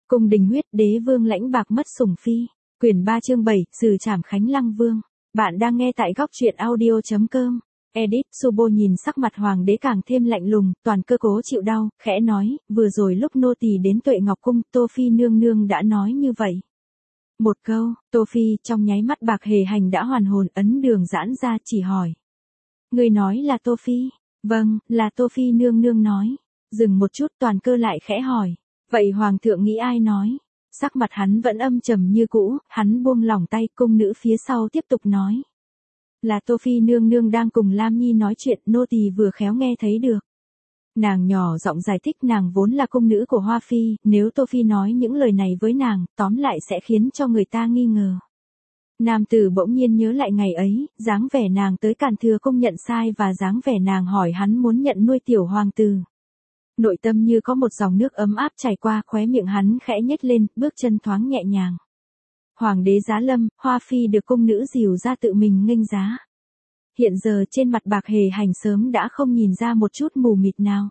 Cung đình huyết đế vương lãnh bạc mất sủng phi. Quyển 3 chương 7, Sử trảm Khánh Lăng Vương. Bạn đang nghe tại góc truyện audio.com. Edit, Subo nhìn sắc mặt hoàng đế càng thêm lạnh lùng, toàn cơ cố chịu đau, khẽ nói, vừa rồi lúc nô tỳ đến Tuệ Ngọc Cung, Tô Phi nương nương đã nói như vậy. Một câu, Tô Phi trong nháy mắt bạc hề hành đã hoàn hồn, ấn đường giãn ra chỉ hỏi. Người nói là Tô Phi? Vâng, là Tô Phi nương nương nói. Dừng một chút toàn cơ lại khẽ hỏi. Vậy hoàng thượng nghĩ ai nói? Sắc mặt hắn vẫn âm trầm như cũ, hắn buông lỏng tay, cung nữ phía sau tiếp tục nói. Là Tô Phi nương nương đang cùng Lam Nhi nói chuyện, nô tỳ vừa khéo nghe thấy được. Nàng nhỏ giọng giải thích, nàng vốn là cung nữ của Hoa Phi, nếu Tô Phi nói những lời này với nàng, tóm lại sẽ khiến cho người ta nghi ngờ. Nam tử bỗng nhiên nhớ lại ngày ấy, dáng vẻ nàng tới Càn Thừa Cung nhận sai và dáng vẻ nàng hỏi hắn muốn nhận nuôi tiểu hoàng tử. Nội tâm như có một dòng nước ấm áp chảy qua, khóe miệng hắn khẽ nhếch lên, bước chân thoáng nhẹ nhàng. Hoàng đế giá lâm, Hoa Phi được cung nữ dìu ra tự mình nghênh giá. Hiện giờ trên mặt bạc hề hành sớm đã không nhìn ra một chút mù mịt nào.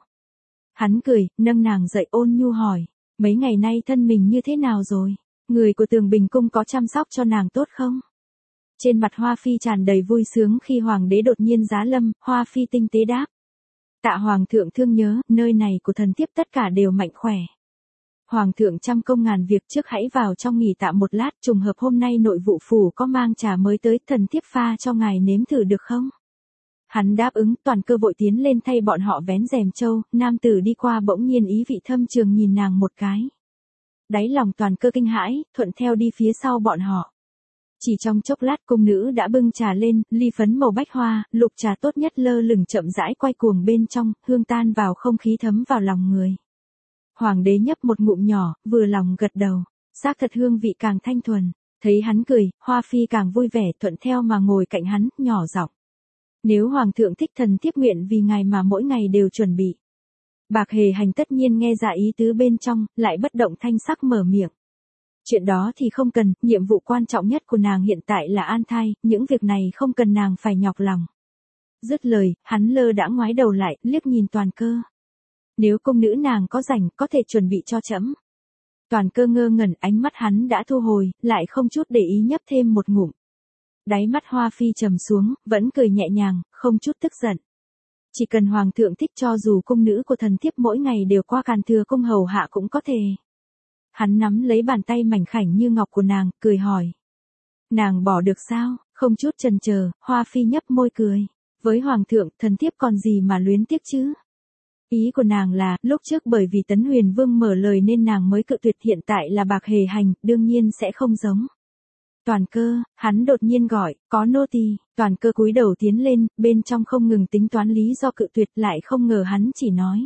Hắn cười, nâng nàng dậy ôn nhu hỏi, mấy ngày nay thân mình như thế nào rồi? Người của Tường Bình Cung có chăm sóc cho nàng tốt không? Trên mặt Hoa Phi tràn đầy vui sướng khi hoàng đế đột nhiên giá lâm, Hoa Phi tinh tế đáp. Tạ hoàng thượng thương nhớ, nơi này của thần thiếp tất cả đều mạnh khỏe. Hoàng thượng trăm công ngàn việc, trước hãy vào trong nghỉ tạm một lát, trùng hợp hôm nay nội vụ phủ có mang trà mới tới, thần thiếp pha cho ngài nếm thử được không? Hắn đáp ứng, toàn cơ vội tiến lên thay bọn họ vén rèm châu, nam tử đi qua bỗng nhiên ý vị thâm trường nhìn nàng một cái. Đáy lòng toàn cơ kinh hãi, thuận theo đi phía sau bọn họ. Chỉ trong chốc lát cung nữ đã bưng trà lên, ly phấn màu bách hoa, lục trà tốt nhất lơ lửng chậm rãi quay cuồng bên trong, hương tan vào không khí thấm vào lòng người. Hoàng đế nhấp một ngụm nhỏ, vừa lòng gật đầu, xác thật hương vị càng thanh thuần. Thấy hắn cười, Hoa Phi càng vui vẻ, thuận theo mà ngồi cạnh hắn, nhỏ giọng. Nếu hoàng thượng thích, thần thiếp nguyện vì ngài mà mỗi ngày đều chuẩn bị. Bạc hề hành tất nhiên nghe ra ý tứ bên trong, lại bất động thanh sắc mở miệng. Chuyện đó thì không cần, nhiệm vụ quan trọng nhất của nàng hiện tại là an thai, những việc này không cần nàng phải nhọc lòng. Dứt lời, hắn lơ đãng ngoái đầu lại, liếc nhìn toàn cơ. Nếu cung nữ nàng có rảnh, có thể chuẩn bị cho trẫm. Toàn cơ ngơ ngẩn, ánh mắt hắn đã thu hồi, lại không chút để ý nhấp thêm một ngụm. Đáy mắt Hoa Phi trầm xuống, vẫn cười nhẹ nhàng, không chút tức giận. Chỉ cần hoàng thượng thích, cho dù cung nữ của thần thiếp mỗi ngày đều qua Càn Thừa Cung hầu hạ cũng có thể. Hắn nắm lấy bàn tay mảnh khảnh như ngọc của nàng, cười hỏi. Nàng bỏ được sao? Không chút chần chờ, Hoa Phi nhấp môi cười. Với hoàng thượng, thần thiếp còn gì mà luyến tiếc chứ? Ý của nàng là, lúc trước bởi vì Tấn Huyền Vương mở lời nên nàng mới cự tuyệt, hiện tại là bạc hề hành, đương nhiên sẽ không giống. Toàn cơ, hắn đột nhiên gọi, có nô tỳ. Toàn cơ cúi đầu tiến lên, bên trong không ngừng tính toán lý do cự tuyệt, lại không ngờ hắn chỉ nói.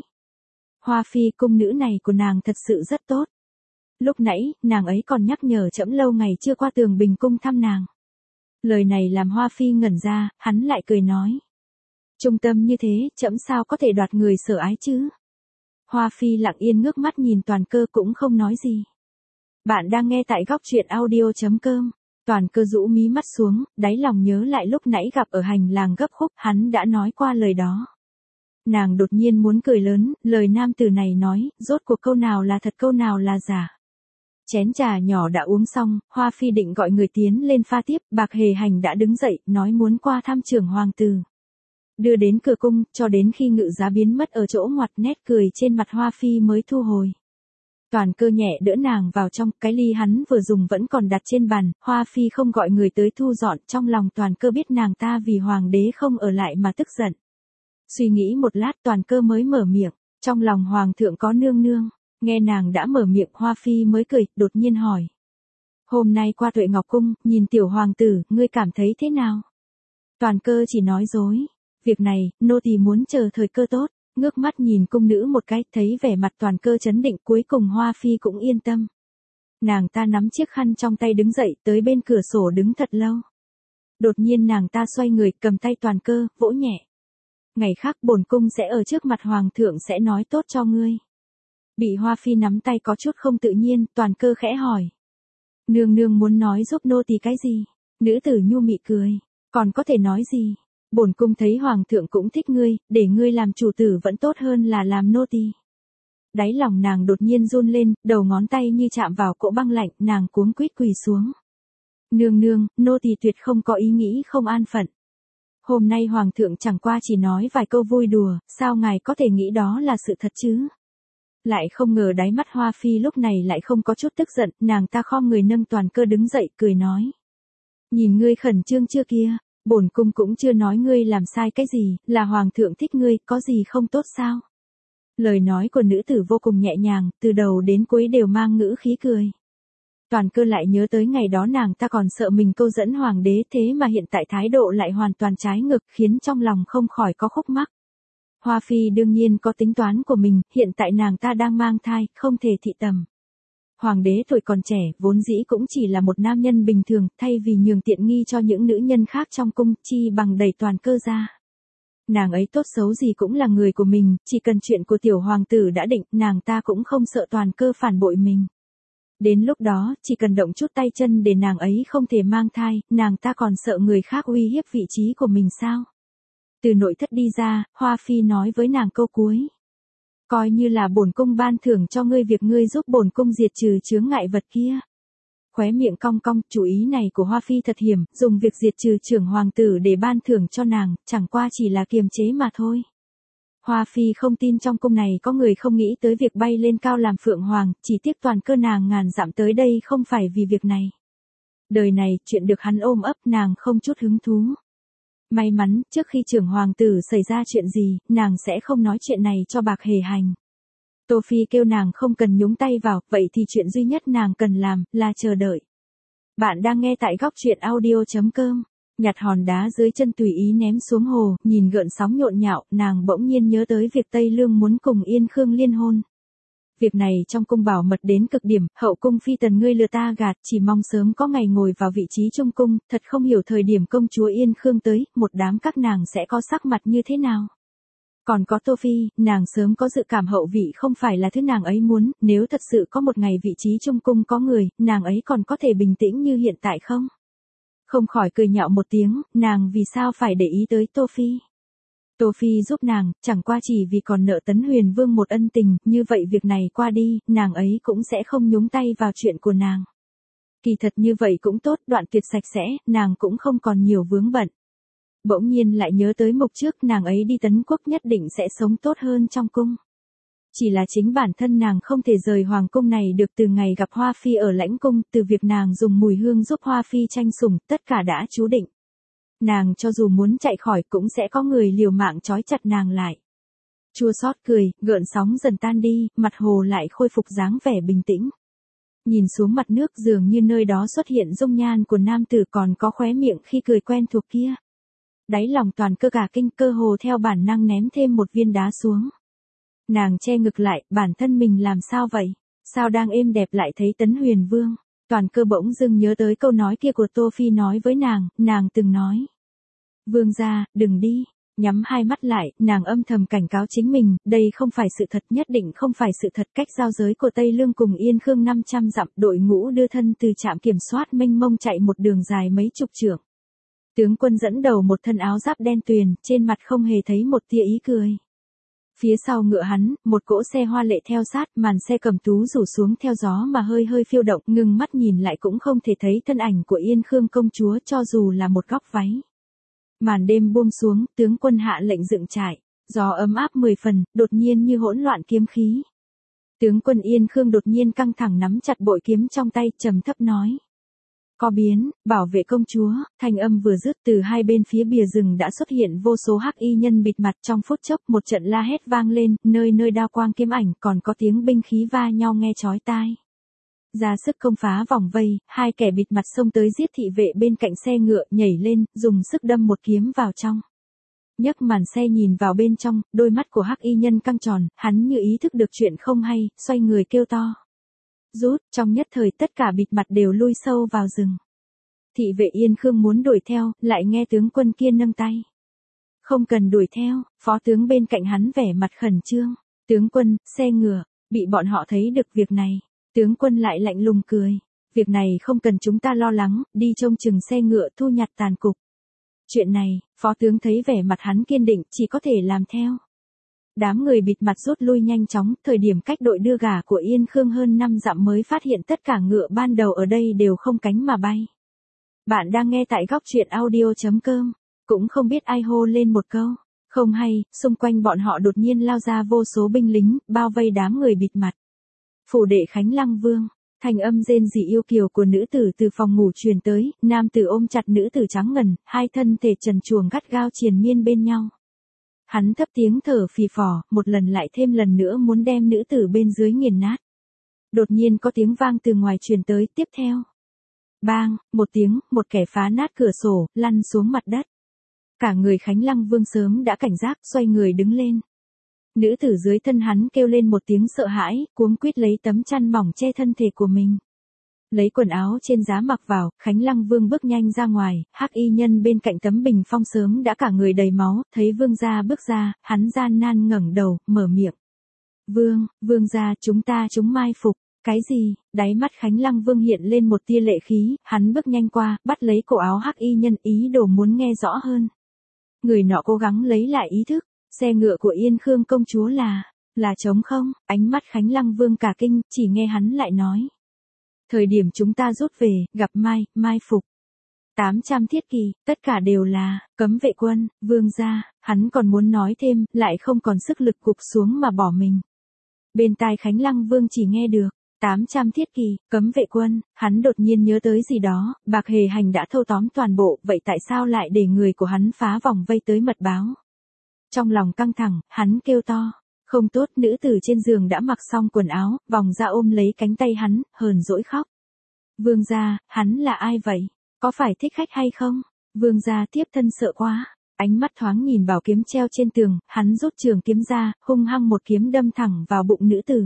Hoa Phi, cung nữ này của nàng thật sự rất tốt. Lúc nãy, nàng ấy còn nhắc nhở trẫm lâu ngày chưa qua Tường Bình Cung thăm nàng. Lời này làm Hoa Phi ngẩn ra, hắn lại cười nói. Trung tâm như thế, trẫm sao có thể đoạt người sở ái chứ? Hoa Phi lặng yên ngước mắt nhìn toàn cơ cũng không nói gì. Bạn đang nghe tại góc truyện audio.com. Toàn cơ rũ mí mắt xuống, đáy lòng nhớ lại lúc nãy gặp ở hành lang gấp khúc, hắn đã nói qua lời đó. Nàng đột nhiên muốn cười lớn, lời nam tử này nói, rốt cuộc câu nào là thật câu nào là giả. Chén trà nhỏ đã uống xong, Hoa Phi định gọi người tiến lên pha tiếp, bạc hề hành đã đứng dậy, nói muốn qua thăm trưởng hoàng tử. Đưa đến cửa cung, cho đến khi ngự giá biến mất ở chỗ ngoặt, nét cười trên mặt Hoa Phi mới thu hồi. Toàn cơ nhẹ đỡ nàng vào trong, cái ly hắn vừa dùng vẫn còn đặt trên bàn, Hoa Phi không gọi người tới thu dọn, trong lòng toàn cơ biết nàng ta vì hoàng đế không ở lại mà tức giận. Suy nghĩ một lát toàn cơ mới mở miệng, trong lòng hoàng thượng có nương nương, nghe nàng đã mở miệng Hoa Phi mới cười, đột nhiên hỏi. Hôm nay qua Tuệ Ngọc Cung, nhìn tiểu hoàng tử, ngươi cảm thấy thế nào? Toàn cơ chỉ nói dối, việc này, nô tỳ muốn chờ thời cơ tốt. Ngước mắt nhìn cung nữ một cái, thấy vẻ mặt toàn cơ chấn định, cuối cùng Hoa Phi cũng yên tâm. Nàng ta nắm chiếc khăn trong tay đứng dậy, tới bên cửa sổ đứng thật lâu. Đột nhiên nàng ta xoay người, cầm tay toàn cơ, vỗ nhẹ. Ngày khác bổn cung sẽ ở trước mặt hoàng thượng sẽ nói tốt cho ngươi. Bị Hoa Phi nắm tay có chút không tự nhiên, toàn cơ khẽ hỏi. Nương nương muốn nói giúp nô tỳ cái gì? Nữ tử nhu mị cười, còn có thể nói gì? Bổn cung thấy hoàng thượng cũng thích ngươi, để ngươi làm chủ tử vẫn tốt hơn là làm nô tỳ. Đáy lòng nàng đột nhiên run lên, đầu ngón tay như chạm vào cỗ băng lạnh, nàng cuống quýt quỳ xuống. Nương nương, nô tỳ tuyệt không có ý nghĩ không an phận. Hôm nay hoàng thượng chẳng qua chỉ nói vài câu vui đùa, sao ngài có thể nghĩ đó là sự thật chứ? Lại không ngờ đáy mắt Hoa Phi lúc này lại không có chút tức giận, nàng ta khom người nâng Toàn Cơ đứng dậy, cười nói. Nhìn ngươi khẩn trương chưa kia, bổn cung cũng chưa nói ngươi làm sai cái gì, là hoàng thượng thích ngươi, có gì không tốt sao? Lời nói của nữ tử vô cùng nhẹ nhàng, từ đầu đến cuối đều mang ngữ khí cười. Toàn Cơ lại nhớ tới ngày đó nàng ta còn sợ mình câu dẫn hoàng đế, thế mà hiện tại thái độ lại hoàn toàn trái ngược, khiến trong lòng không khỏi có khúc mắc. Hoa Phi đương nhiên có tính toán của mình, hiện tại nàng ta đang mang thai, không thể thị tầm. Hoàng đế tuổi còn trẻ, vốn dĩ cũng chỉ là một nam nhân bình thường, thay vì nhường tiện nghi cho những nữ nhân khác trong cung, chi bằng đẩy Toàn Cơ ra. Nàng ấy tốt xấu gì cũng là người của mình, chỉ cần chuyện của tiểu hoàng tử đã định, nàng ta cũng không sợ Toàn Cơ phản bội mình. Đến lúc đó, chỉ cần động chút tay chân để nàng ấy không thể mang thai, nàng ta còn sợ người khác uy hiếp vị trí của mình sao? Từ nội thất đi ra, Hoa Phi nói với nàng câu cuối. Coi như là bổn cung ban thưởng cho ngươi việc ngươi giúp bổn cung diệt trừ chướng ngại vật kia. Khóe miệng cong cong, chủ ý này của Hoa Phi thật hiểm, dùng việc diệt trừ trưởng hoàng tử để ban thưởng cho nàng, chẳng qua chỉ là kiềm chế mà thôi. Hoa Phi không tin trong cung này có người không nghĩ tới việc bay lên cao làm phượng hoàng, chỉ tiếc Toàn Cơ nàng ngàn dặm tới đây không phải vì việc này. Đời này, chuyện được hắn ôm ấp nàng không chút hứng thú. May mắn, trước khi trưởng hoàng tử xảy ra chuyện gì, nàng sẽ không nói chuyện này cho Bạc Hề hành. Tô Phi kêu nàng không cần nhúng tay vào, vậy thì chuyện duy nhất nàng cần làm, là chờ đợi. Bạn đang nghe tại góc truyện audio.com. Nhặt hòn đá dưới chân tùy ý ném xuống hồ, nhìn gợn sóng nhộn nhạo, nàng bỗng nhiên nhớ tới việc Tây Lương muốn cùng Yên Khương liên hôn. Việc này trong cung bảo mật đến cực điểm, hậu cung phi tần ngươi lừa ta gạt, chỉ mong sớm có ngày ngồi vào vị trí trung cung, thật không hiểu thời điểm công chúa Yên Khương tới, một đám các nàng sẽ có sắc mặt như thế nào. Còn có Tô Phi, nàng sớm có dự cảm hậu vị không phải là thứ nàng ấy muốn, nếu thật sự có một ngày vị trí trung cung có người, nàng ấy còn có thể bình tĩnh như hiện tại không? Không khỏi cười nhạo một tiếng, nàng vì sao phải để ý tới Tô Phi? Tô Phi giúp nàng, chẳng qua chỉ vì còn nợ Tấn Huyền Vương một ân tình, như vậy việc này qua đi, nàng ấy cũng sẽ không nhúng tay vào chuyện của nàng. Kỳ thật như vậy cũng tốt, đoạn tuyệt sạch sẽ, nàng cũng không còn nhiều vướng bận. Bỗng nhiên lại nhớ tới mục trước, nàng ấy đi Tấn Quốc nhất định sẽ sống tốt hơn trong cung. Chỉ là chính bản thân nàng không thể rời hoàng cung này được từ ngày gặp Hoa Phi ở lãnh cung, từ việc nàng dùng mùi hương giúp Hoa Phi tranh sủng, tất cả đã chú định. Nàng cho dù muốn chạy khỏi cũng sẽ có người liều mạng trói chặt nàng lại. Chua xót cười, gợn sóng dần tan đi, mặt hồ lại khôi phục dáng vẻ bình tĩnh. Nhìn xuống mặt nước dường như nơi đó xuất hiện dung nhan của nam tử còn có khóe miệng khi cười quen thuộc kia. Đáy lòng Toàn Cơ cả kinh, cơ hồ theo bản năng ném thêm một viên đá xuống. Nàng che ngực lại, bản thân mình làm sao vậy? Sao đang êm đẹp lại thấy Tấn Huyền Vương? Toàn Cơ bỗng dưng nhớ tới câu nói kia của Tô Phi nói với nàng từng nói. Vương gia, đừng đi. Nhắm hai mắt lại, nàng âm thầm cảnh cáo chính mình, đây không phải sự thật, nhất định không phải sự thật. Cách giao giới của Tây Lương cùng Yên Khương 500 dặm, đội ngũ đưa thân từ trạm kiểm soát mênh mông chạy một đường dài mấy chục trượng. Tướng quân dẫn đầu một thân áo giáp đen tuyền, trên mặt không hề thấy một tia ý cười. Phía sau ngựa hắn, một cỗ xe hoa lệ theo sát, màn xe cầm tú rủ xuống theo gió mà hơi hơi phiêu động, ngừng mắt nhìn lại cũng không thể thấy thân ảnh của Yên Khương công chúa cho dù là một góc váy. Màn đêm buông xuống, tướng quân hạ lệnh dựng trại, gió ấm áp 10 phần, đột nhiên như hỗn loạn kiếm khí. Tướng quân Yên Khương đột nhiên căng thẳng nắm chặt bội kiếm trong tay, trầm thấp nói. Có biến, bảo vệ công chúa, thanh âm vừa dứt từ hai bên phía bìa rừng đã xuất hiện vô số hắc y nhân bịt mặt trong phút chốc một trận la hét vang lên, nơi nơi đao quang kiếm ảnh còn có tiếng binh khí va nhau nghe chói tai. Ra sức công phá vòng vây, hai kẻ bịt mặt xông tới giết thị vệ bên cạnh xe ngựa nhảy lên, dùng sức đâm một kiếm vào trong. Nhấc màn xe nhìn vào bên trong, đôi mắt của hắc y nhân căng tròn, hắn như ý thức được chuyện không hay, xoay người kêu to. Rút, trong nhất thời tất cả bịt mặt đều lui sâu vào rừng. Thị vệ Yên Khương muốn đuổi theo, lại nghe tướng quân kia nâng tay. Không cần đuổi theo, phó tướng bên cạnh hắn vẻ mặt khẩn trương. Tướng quân, xe ngựa, bị bọn họ thấy được việc này. Tướng quân lại lạnh lùng cười. Việc này không cần chúng ta lo lắng, đi trông chừng xe ngựa thu nhặt tàn cục. Chuyện này, phó tướng thấy vẻ mặt hắn kiên định, chỉ có thể làm theo. Đám người bịt mặt rút lui nhanh chóng, thời điểm cách đội đưa gà của Yên Khương hơn 5 dặm mới phát hiện tất cả ngựa ban đầu ở đây đều không cánh mà bay. Bạn đang nghe tại góc truyện audio.com, cũng không biết ai hô lên một câu. Không hay, xung quanh bọn họ đột nhiên lao ra vô số binh lính, bao vây đám người bịt mặt. Phủ đệ Khánh Lăng Vương, thanh âm rên rỉ yêu kiều của nữ tử từ phòng ngủ truyền tới, nam tử ôm chặt nữ tử trắng ngần, hai thân thể trần truồng gắt gao triền miên bên nhau. Hắn thấp tiếng thở phì phò, một lần lại thêm lần nữa muốn đem nữ tử bên dưới nghiền nát. Đột nhiên có tiếng vang từ ngoài truyền tới, tiếp theo. Bang, một tiếng, một kẻ phá nát cửa sổ, lăn xuống mặt đất. Cả người Khánh Lăng Vương sớm đã cảnh giác, xoay người đứng lên. Nữ tử dưới thân hắn kêu lên một tiếng sợ hãi, cuống quýt lấy tấm chăn mỏng che thân thể của mình. Lấy quần áo trên giá mặc vào, Khánh Lăng Vương bước nhanh ra ngoài, hắc y nhân bên cạnh tấm bình phong sớm đã cả người đầy máu, thấy vương gia bước ra, hắn gian nan ngẩng đầu, mở miệng. Vương gia chúng mai phục. Cái gì? Đáy mắt Khánh Lăng Vương hiện lên một tia lệ khí, hắn bước nhanh qua, bắt lấy cổ áo hắc y nhân ý đồ muốn nghe rõ hơn. Người nọ cố gắng lấy lại ý thức, xe ngựa của Yên Khương công chúa là trống không? Ánh mắt Khánh Lăng Vương cả kinh, chỉ nghe hắn lại nói. Thời điểm chúng ta rút về, gặp mai phục. 800 thiết kỵ, tất cả đều là cấm vệ quân, vương gia, hắn còn muốn nói thêm, lại không còn sức lực gục xuống mà bỏ mình. Bên tai Khánh Lăng Vương chỉ nghe được 800 thiết kỵ, cấm vệ quân, hắn đột nhiên nhớ tới gì đó, Bạc Hề Hành đã thâu tóm toàn bộ, vậy tại sao lại để người của hắn phá vòng vây tới mật báo? Trong lòng căng thẳng, hắn kêu to. Không tốt, nữ tử trên giường đã mặc xong quần áo, vòng ra ôm lấy cánh tay hắn, hờn dỗi khóc. Vương gia, hắn là ai vậy? Có phải thích khách hay không? Vương gia tiếp thân sợ quá. Ánh mắt thoáng nhìn bảo kiếm treo trên tường, hắn rút trường kiếm ra, hung hăng một kiếm đâm thẳng vào bụng nữ tử.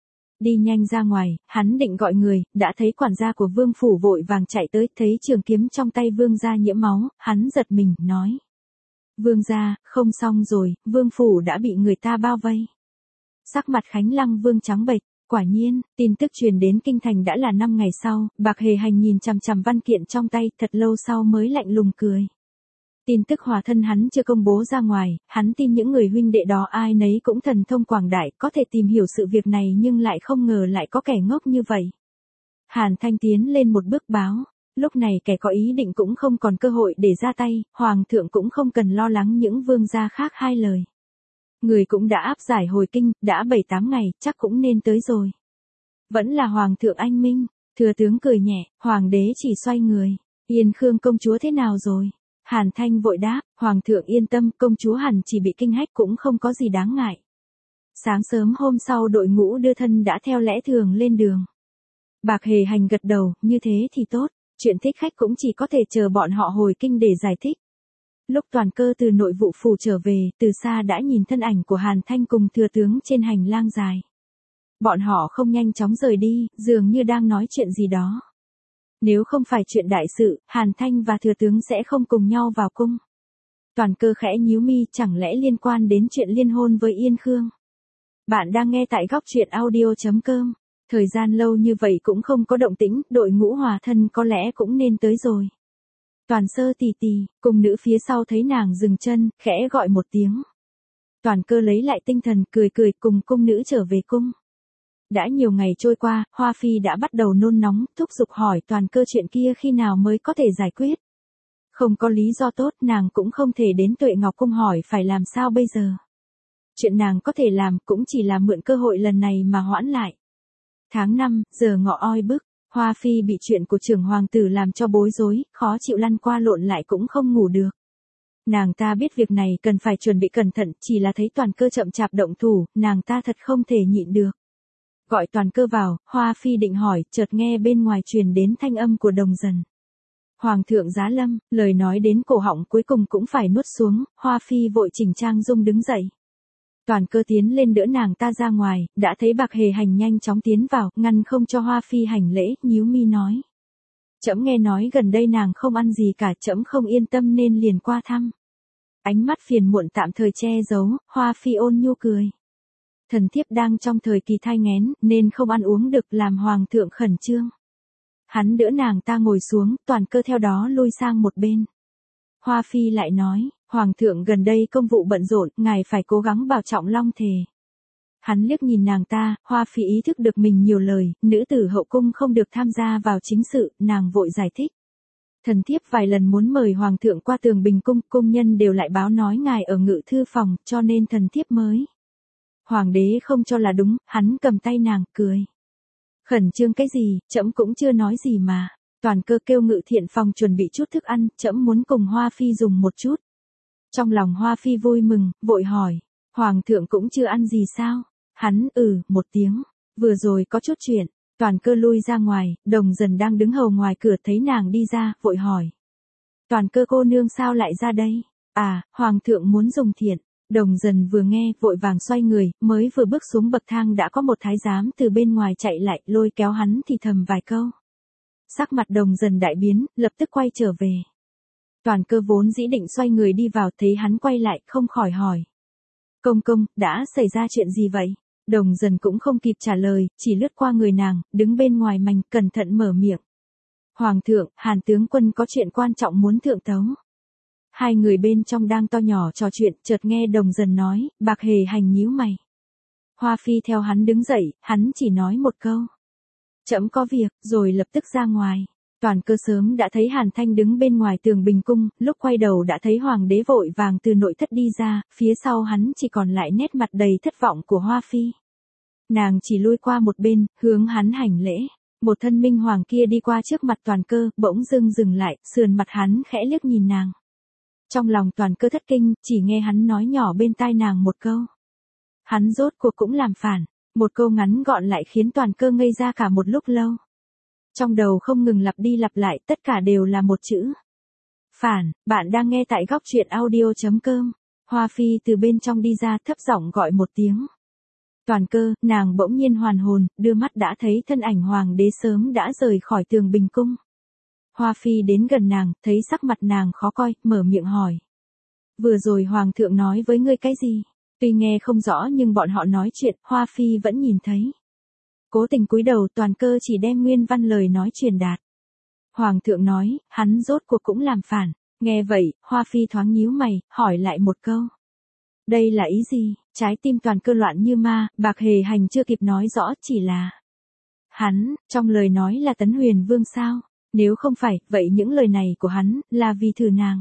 Đi nhanh ra ngoài, hắn định gọi người, đã thấy quản gia của vương phủ vội vàng chạy tới, thấy trường kiếm trong tay vương gia nhiễm máu, hắn giật mình, nói. Vương gia, không xong rồi, vương phủ đã bị người ta bao vây. Sắc mặt Khánh Lăng Vương trắng bệch, quả nhiên, tin tức truyền đến kinh thành đã là 5 ngày sau, Bạc Hề Hành nhìn chằm chằm văn kiện trong tay, thật lâu sau mới lạnh lùng cười. Tin tức hòa thân hắn chưa công bố ra ngoài, hắn tin những người huynh đệ đó ai nấy cũng thần thông quảng đại, có thể tìm hiểu sự việc này nhưng lại không ngờ lại có kẻ ngốc như vậy. Hàn Thanh tiến lên một bước báo, lúc này kẻ có ý định cũng không còn cơ hội để ra tay, hoàng thượng cũng không cần lo lắng những vương gia khác hai lời. Người cũng đã áp giải hồi kinh, đã 7-8 ngày, chắc cũng nên tới rồi. Vẫn là hoàng thượng anh minh, thừa tướng cười nhẹ, hoàng đế chỉ xoay người. Yên Khương công chúa thế nào rồi? Hàn Thanh vội đáp, hoàng thượng yên tâm, công chúa hẳn chỉ bị kinh hách cũng không có gì đáng ngại. Sáng sớm hôm sau đội ngũ đưa thân đã theo lẽ thường lên đường. Bạc Hề Hành gật đầu, như thế thì tốt, chuyện thích khách cũng chỉ có thể chờ bọn họ hồi kinh để giải thích. Lúc Toàn Cơ từ nội vụ phủ trở về, từ xa đã nhìn thân ảnh của Hàn Thanh cùng thừa tướng trên hành lang dài. Bọn họ không nhanh chóng rời đi, dường như đang nói chuyện gì đó. Nếu không phải chuyện đại sự, Hàn Thanh và thừa tướng sẽ không cùng nhau vào cung. Toàn Cơ khẽ nhíu mi, chẳng lẽ liên quan đến chuyện liên hôn với Yên Khương. Bạn đang nghe tại góc truyện audio.com. Thời gian lâu như vậy cũng không có động tĩnh, đội ngũ hòa thân có lẽ cũng nên tới rồi. Toàn Sơ tì tì, cung nữ phía sau thấy nàng dừng chân, khẽ gọi một tiếng. Toàn Cơ lấy lại tinh thần, cười cùng cung nữ trở về cung. Đã nhiều ngày trôi qua, Hoa Phi đã bắt đầu nôn nóng, thúc giục hỏi Toàn Cơ chuyện kia khi nào mới có thể giải quyết. Không có lý do tốt, nàng cũng không thể đến Tuệ Ngọc Cung hỏi phải làm sao bây giờ. Chuyện nàng có thể làm cũng chỉ là mượn cơ hội lần này mà hoãn lại. Tháng 5, giờ ngọ oi bức, Hoa Phi bị chuyện của trưởng hoàng tử làm cho bối rối, khó chịu lăn qua lộn lại cũng không ngủ được. Nàng ta biết việc này cần phải chuẩn bị cẩn thận, chỉ là thấy Toàn Cơ chậm chạp động thủ, nàng ta thật không thể nhịn được. Gọi Toàn Cơ vào, Hoa Phi định hỏi, chợt nghe bên ngoài truyền đến thanh âm của Đồng Dần. Hoàng thượng giá lâm, lời nói đến cổ họng cuối cùng cũng phải nuốt xuống, Hoa Phi vội chỉnh trang dung đứng dậy. Toàn Cơ tiến lên đỡ nàng ta ra ngoài, đã thấy Bạc Hề Hành nhanh chóng tiến vào, ngăn không cho Hoa Phi hành lễ, nhíu mi nói. Trẫm nghe nói gần đây nàng không ăn gì cả, trẫm không yên tâm nên liền qua thăm. Ánh mắt phiền muộn tạm thời che giấu, Hoa Phi ôn nhu cười. Thần thiếp đang trong thời kỳ thai nghén, nên không ăn uống được, làm hoàng thượng khẩn trương. Hắn đỡ nàng ta ngồi xuống, Toàn Cơ theo đó lui sang một bên. Hoa Phi lại nói, Hoàng thượng gần đây công vụ bận rộn, ngài phải cố gắng bảo trọng long thể. Hắn liếc nhìn nàng ta, Hoa Phi ý thức được mình nhiều lời, nữ tử hậu cung không được tham gia vào chính sự, nàng vội giải thích. Thần thiếp vài lần muốn mời hoàng thượng qua tường bình cung, cung nhân đều lại báo nói ngài ở ngự thư phòng, cho nên thần thiếp mới. Hoàng đế không cho là đúng, hắn cầm tay nàng, cười. Khẩn trương cái gì, trẫm cũng chưa nói gì mà. Toàn Cơ kêu ngự thiện phòng chuẩn bị chút thức ăn, trẫm muốn cùng Hoa Phi dùng một chút. Trong lòng Hoa Phi vui mừng, vội hỏi, hoàng thượng cũng chưa ăn gì sao? Hắn một tiếng, vừa rồi có chút chuyện. Toàn Cơ lui ra ngoài, Đồng Dần đang đứng hầu ngoài cửa thấy nàng đi ra, vội hỏi. Toàn Cơ cô nương sao lại ra đây? À, hoàng thượng muốn dùng thiện. Đồng Dần vừa nghe, vội vàng xoay người, mới vừa bước xuống bậc thang đã có một thái giám từ bên ngoài chạy lại, lôi kéo hắn thì thầm vài câu. Sắc mặt Đồng Dần đại biến, lập tức quay trở về. Toàn Cơ vốn dĩ định xoay người đi vào, thấy hắn quay lại, không khỏi hỏi. Công công, đã xảy ra chuyện gì vậy? Đồng Dần cũng không kịp trả lời, chỉ lướt qua người nàng, đứng bên ngoài mành, cẩn thận mở miệng. Hoàng thượng, Hàn tướng quân có chuyện quan trọng muốn thượng tấu. Hai người bên trong đang to nhỏ trò chuyện, chợt nghe Đồng Dần nói, Bạc Hề Hành nhíu mày. Hoa Phi theo hắn đứng dậy, hắn chỉ nói một câu. Trẫm có việc, rồi lập tức ra ngoài. Toàn Cơ sớm đã thấy Hàn Thanh đứng bên ngoài tường bình cung, lúc quay đầu đã thấy hoàng đế vội vàng từ nội thất đi ra, phía sau hắn chỉ còn lại nét mặt đầy thất vọng của Hoa Phi. Nàng chỉ lui qua một bên, hướng hắn hành lễ. Một thân minh hoàng kia đi qua trước mặt Toàn Cơ, bỗng dưng dừng lại, sườn mặt hắn khẽ liếc nhìn nàng. Trong lòng Toàn Cơ thất kinh, chỉ nghe hắn nói nhỏ bên tai nàng một câu. Hắn rốt cuộc cũng làm phản. Một câu ngắn gọn lại khiến Toàn Cơ ngây ra cả một lúc lâu. Trong đầu không ngừng lặp đi lặp lại, tất cả đều là một chữ. Phản. Bạn đang nghe tại góc truyện audio.com. Hoa Phi từ bên trong đi ra, thấp giọng gọi một tiếng. Toàn Cơ, nàng bỗng nhiên hoàn hồn, đưa mắt đã thấy thân ảnh hoàng đế sớm đã rời khỏi tường bình cung. Hoa Phi đến gần nàng, thấy sắc mặt nàng khó coi, mở miệng hỏi. Vừa rồi hoàng thượng nói với ngươi cái gì? Tuy nghe không rõ nhưng bọn họ nói chuyện, Hoa Phi vẫn nhìn thấy. Cố tình cúi đầu, Toàn Cơ chỉ đem nguyên văn lời nói truyền đạt. Hoàng thượng nói, hắn rốt cuộc cũng làm phản. Nghe vậy, Hoa Phi thoáng nhíu mày, hỏi lại một câu. Đây là ý gì? Trái tim Toàn Cơ loạn như ma, Bạc Hề Hành chưa kịp nói rõ, chỉ là. Hắn, trong lời nói là Tấn Huyền Vương sao? Nếu không phải, vậy những lời này của hắn, là vì thử nàng.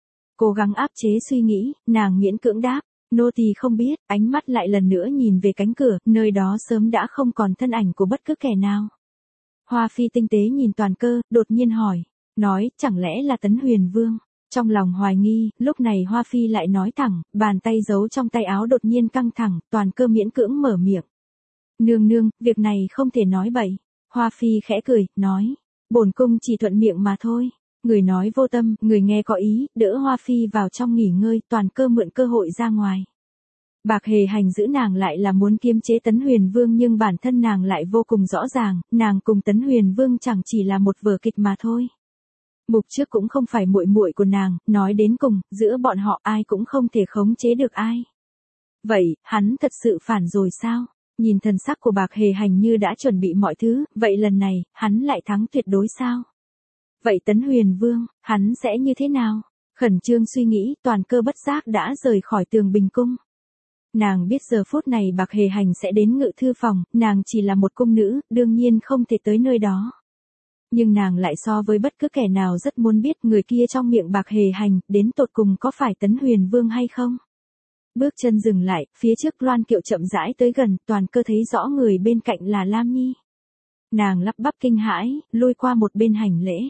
Cố gắng áp chế suy nghĩ, nàng miễn cưỡng đáp. Nô tỳ không biết, ánh mắt lại lần nữa nhìn về cánh cửa, nơi đó sớm đã không còn thân ảnh của bất cứ kẻ nào. Hoa Phi tinh tế nhìn Toàn Cơ, đột nhiên hỏi. Nói, chẳng lẽ là Tấn Huyền Vương? Trong lòng hoài nghi, lúc này Hoa Phi lại nói thẳng, bàn tay giấu trong tay áo đột nhiên căng thẳng, Toàn Cơ miễn cưỡng mở miệng. Nương nương, việc này không thể nói bậy. Hoa Phi khẽ cười, nói. Bổn cung chỉ thuận miệng mà thôi. Người nói vô tâm, người nghe có ý, đỡ Hoa Phi vào trong nghỉ ngơi, Toàn Cơ mượn cơ hội ra ngoài. Bạc Hề Hành giữ nàng lại là muốn kiềm chế Tấn Huyền Vương nhưng bản thân nàng lại vô cùng rõ ràng, nàng cùng Tấn Huyền Vương chẳng chỉ là một vở kịch mà thôi. Mục Trước cũng không phải muội muội của nàng, nói đến cùng, giữa bọn họ ai cũng không thể khống chế được ai. Vậy, hắn thật sự phản rồi sao? Nhìn thần sắc của Bạc Hề Hành như đã chuẩn bị mọi thứ, vậy lần này, hắn lại thắng tuyệt đối sao? Vậy Tấn Huyền Vương, hắn sẽ như thế nào? Khẩn trương suy nghĩ, Toàn Cơ bất giác đã rời khỏi tường bình cung. Nàng biết giờ phút này Bạc Hề Hành sẽ đến ngự thư phòng, nàng chỉ là một cung nữ, đương nhiên không thể tới nơi đó. Nhưng nàng lại so với bất cứ kẻ nào rất muốn biết người kia trong miệng Bạc Hề Hành, đến tột cùng có phải Tấn Huyền Vương hay không? Bước chân dừng lại, phía trước Loan Kiệu chậm rãi tới gần, Toàn Cơ thấy rõ người bên cạnh là Lam Nhi. Nàng lắp bắp kinh hãi, lui qua một bên hành lễ.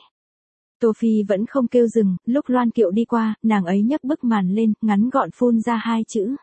Tô Phi vẫn không kêu dừng, lúc Loan Kiệu đi qua, nàng ấy nhấc bức màn lên, ngắn gọn phun ra hai chữ.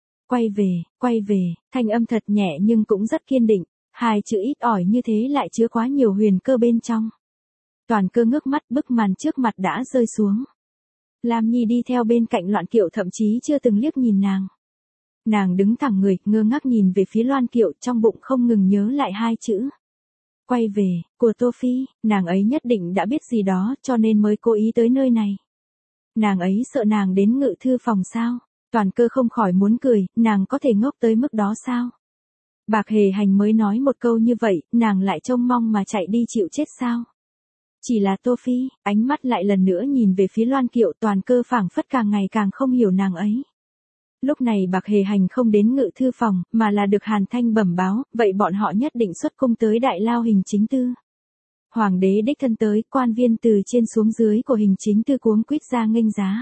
Quay về, thanh âm thật nhẹ nhưng cũng rất kiên định, hai chữ ít ỏi như thế lại chứa quá nhiều huyền cơ bên trong. Toàn Cơ ngước mắt, bức màn trước mặt đã rơi xuống. Lam Nhi đi theo bên cạnh Loan Kiệu thậm chí chưa từng liếc nhìn nàng. Nàng đứng thẳng người, ngơ ngác nhìn về phía Loan Kiệu, trong bụng không ngừng nhớ lại hai chữ. Quay về, của Tô Phi, nàng ấy nhất định đã biết gì đó cho nên mới cố ý tới nơi này. Nàng ấy sợ nàng đến ngự thư phòng sao? Toàn Cơ không khỏi muốn cười, nàng có thể ngốc tới mức đó sao? Bạc Hề Hành mới nói một câu như vậy, nàng lại trông mong mà chạy đi chịu chết sao? Chỉ là Tô Phi, ánh mắt lại lần nữa nhìn về phía Loan Kiệu, toàn cơ phảng phất càng ngày càng không hiểu nàng ấy. Lúc này Bạc Hề Hành không đến ngự thư phòng, mà là được Hàn Thanh bẩm báo, vậy bọn họ nhất định xuất cung tới đại lao hình chính tư. Hoàng đế đích thân tới, quan viên từ trên xuống dưới của hình chính tư cuống quýt ra nghênh giá.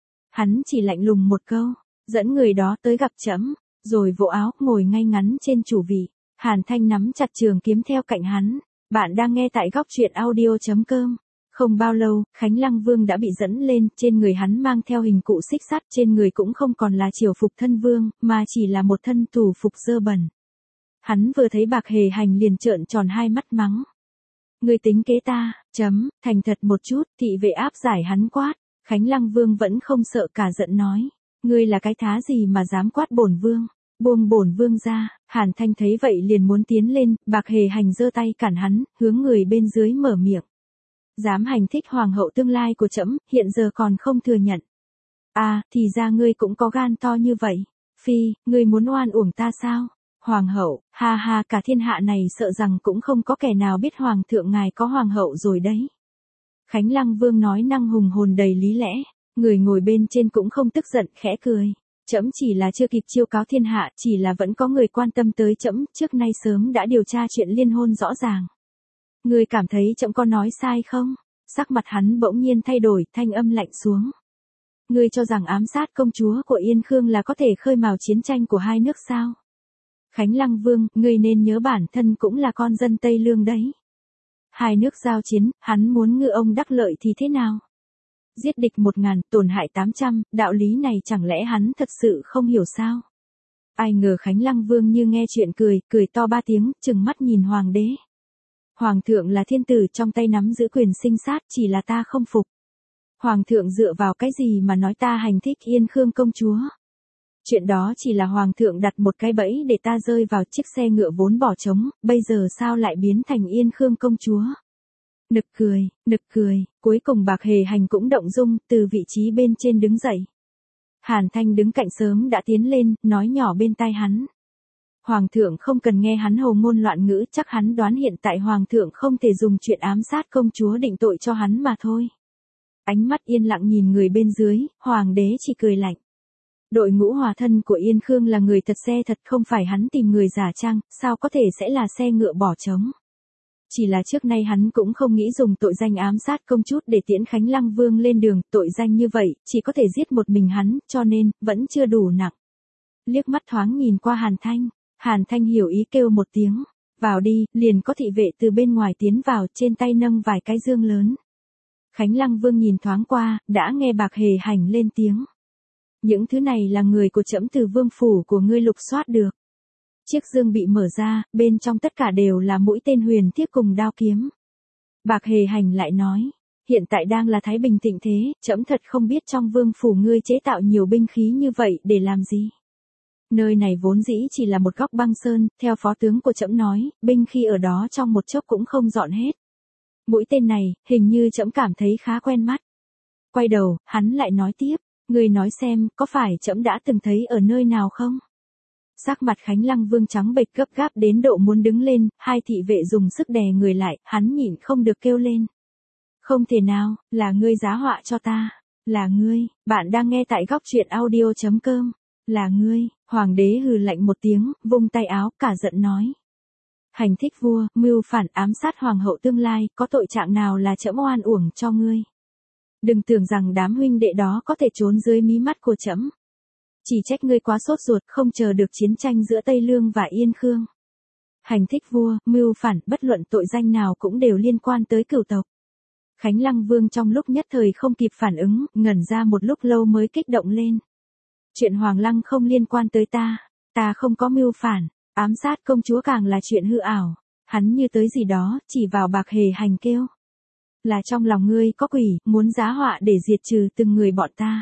Hắn chỉ lạnh lùng một câu, dẫn người đó tới gặp trẫm, rồi vỗ áo, ngồi ngay ngắn trên chủ vị. Hàn Thanh nắm chặt trường kiếm theo cạnh hắn. Bạn đang nghe tại góc truyện audio.com. Không bao lâu, Khánh Lăng Vương đã bị dẫn lên, trên người hắn mang theo hình cụ xích sắt, trên người cũng không còn là triều phục thân vương, mà chỉ là một thân tù phục dơ bẩn. Hắn vừa thấy Bạc Hề Hành liền trợn tròn hai mắt mắng. Ngươi tính kế ta, thành thật một chút, thị vệ áp giải hắn quát. Khánh Lăng Vương vẫn không sợ cả giận nói. Ngươi là cái thá gì mà dám quát bổn vương? Buông bổn vương ra. Hàn Thanh thấy vậy liền muốn tiến lên, Bạc Hề Hành giơ tay cản hắn, hướng người bên dưới mở miệng. Dám hành thích hoàng hậu tương lai của trẫm, hiện giờ còn không thừa nhận. À, thì ra ngươi cũng có gan to như vậy. Phi, ngươi muốn oan uổng ta sao? Hoàng hậu, ha ha, cả thiên hạ này sợ rằng cũng không có kẻ nào biết hoàng thượng ngài có hoàng hậu rồi đấy. Khánh Lăng Vương nói năng hùng hồn đầy lý lẽ, người ngồi bên trên cũng không tức giận, khẽ cười. Trẫm chỉ là chưa kịp chiêu cáo thiên hạ, chỉ là vẫn có người quan tâm tới trẫm, trước nay sớm đã điều tra chuyện liên hôn rõ ràng. Ngươi cảm thấy trẫm có nói sai không? Sắc mặt hắn bỗng nhiên thay đổi, thanh âm lạnh xuống. Ngươi cho rằng ám sát công chúa của Yên Khương là có thể khơi mào chiến tranh của hai nước sao? Khánh Lăng Vương, ngươi nên nhớ bản thân cũng là con dân Tây Lương đấy. Hai nước giao chiến, hắn muốn ngư ông đắc lợi thì thế nào? Giết địch 1000, tổn hại 800, đạo lý này chẳng lẽ hắn thật sự không hiểu sao? Ai ngờ Khánh Lăng Vương như nghe chuyện cười to 3 tiếng, trừng mắt nhìn hoàng đế. Hoàng thượng là thiên tử, trong tay nắm giữ quyền sinh sát, chỉ là ta không phục. Hoàng thượng dựa vào cái gì mà nói ta hành thích Yên Khương công chúa? Chuyện đó chỉ là hoàng thượng đặt một cái bẫy để ta rơi vào chiếc xe ngựa vốn bỏ trống, bây giờ sao lại biến thành Yên Khương công chúa? Nực cười, cuối cùng Bạc Hề Hành cũng động dung, từ vị trí bên trên đứng dậy. Hàn Thanh đứng cạnh sớm đã tiến lên, nói nhỏ bên tai hắn. Hoàng thượng không cần nghe hắn hồ ngôn loạn ngữ, chắc hắn đoán hiện tại hoàng thượng không thể dùng chuyện ám sát công chúa định tội cho hắn mà thôi. Ánh mắt yên lặng nhìn người bên dưới, hoàng đế chỉ cười lạnh. Đội ngũ hòa thân của Yên Khương là người thật, xe thật, không phải hắn tìm người giả trang, sao có thể sẽ là xe ngựa bỏ trống. Chỉ là trước nay hắn cũng không nghĩ dùng tội danh ám sát công chúa để tiễn Khánh Lăng Vương lên đường, tội danh như vậy, chỉ có thể giết một mình hắn, cho nên, vẫn chưa đủ nặng. Liếc mắt thoáng nhìn qua Hàn Thanh hiểu ý kêu một tiếng, vào đi, liền có thị vệ từ bên ngoài tiến vào, trên tay nâng vài cái dương lớn. Khánh Lăng Vương nhìn thoáng qua, đã nghe Bạc Hề Hành lên tiếng. Những thứ này là người của trẫm từ vương phủ của ngươi lục soát được. Chiếc dương bị mở ra, bên trong tất cả đều là mũi tên huyền thiếp cùng đao kiếm. Bạc Hề Hành lại nói, hiện tại đang là thái bình thịnh thế, trẫm thật không biết trong vương phủ ngươi chế tạo nhiều binh khí như vậy để làm gì. Nơi này vốn dĩ chỉ là một góc băng sơn, theo phó tướng của trẫm nói, binh khí ở đó trong một chốc cũng không dọn hết. Mũi tên này, hình như trẫm cảm thấy khá quen mắt. Quay đầu, hắn lại nói tiếp, ngươi nói xem, có phải trẫm đã từng thấy ở nơi nào không? Sắc mặt Khánh Lăng Vương trắng bệch, gấp gáp đến độ muốn đứng lên, hai thị vệ dùng sức đè người lại, hắn nhịn không được kêu lên. Không thể nào, là ngươi giá họa cho ta, là ngươi, bạn đang nghe tại góc truyện audio.com, là ngươi, hoàng đế hừ lạnh một tiếng, vung tay áo, cả giận nói. Hành thích vua, mưu phản, ám sát hoàng hậu tương lai, có tội trạng nào là trẫm oan uổng cho ngươi? Đừng tưởng rằng đám huynh đệ đó có thể trốn dưới mí mắt của trẫm. Chỉ trách ngươi quá sốt ruột, không chờ được chiến tranh giữa Tây Lương và Yên Khương. Hành thích vua, mưu phản, bất luận tội danh nào cũng đều liên quan tới cửu tộc. Khánh Lăng Vương trong lúc nhất thời không kịp phản ứng, ngẩn ra một lúc lâu mới kích động lên. Chuyện Hoàng Lăng không liên quan tới ta không có mưu phản, ám sát công chúa càng là chuyện hư ảo. Hắn như tới gì đó, chỉ vào Bạc Hề Hành kêu. Là trong lòng ngươi có quỷ, muốn giá họa để diệt trừ từng người bọn ta.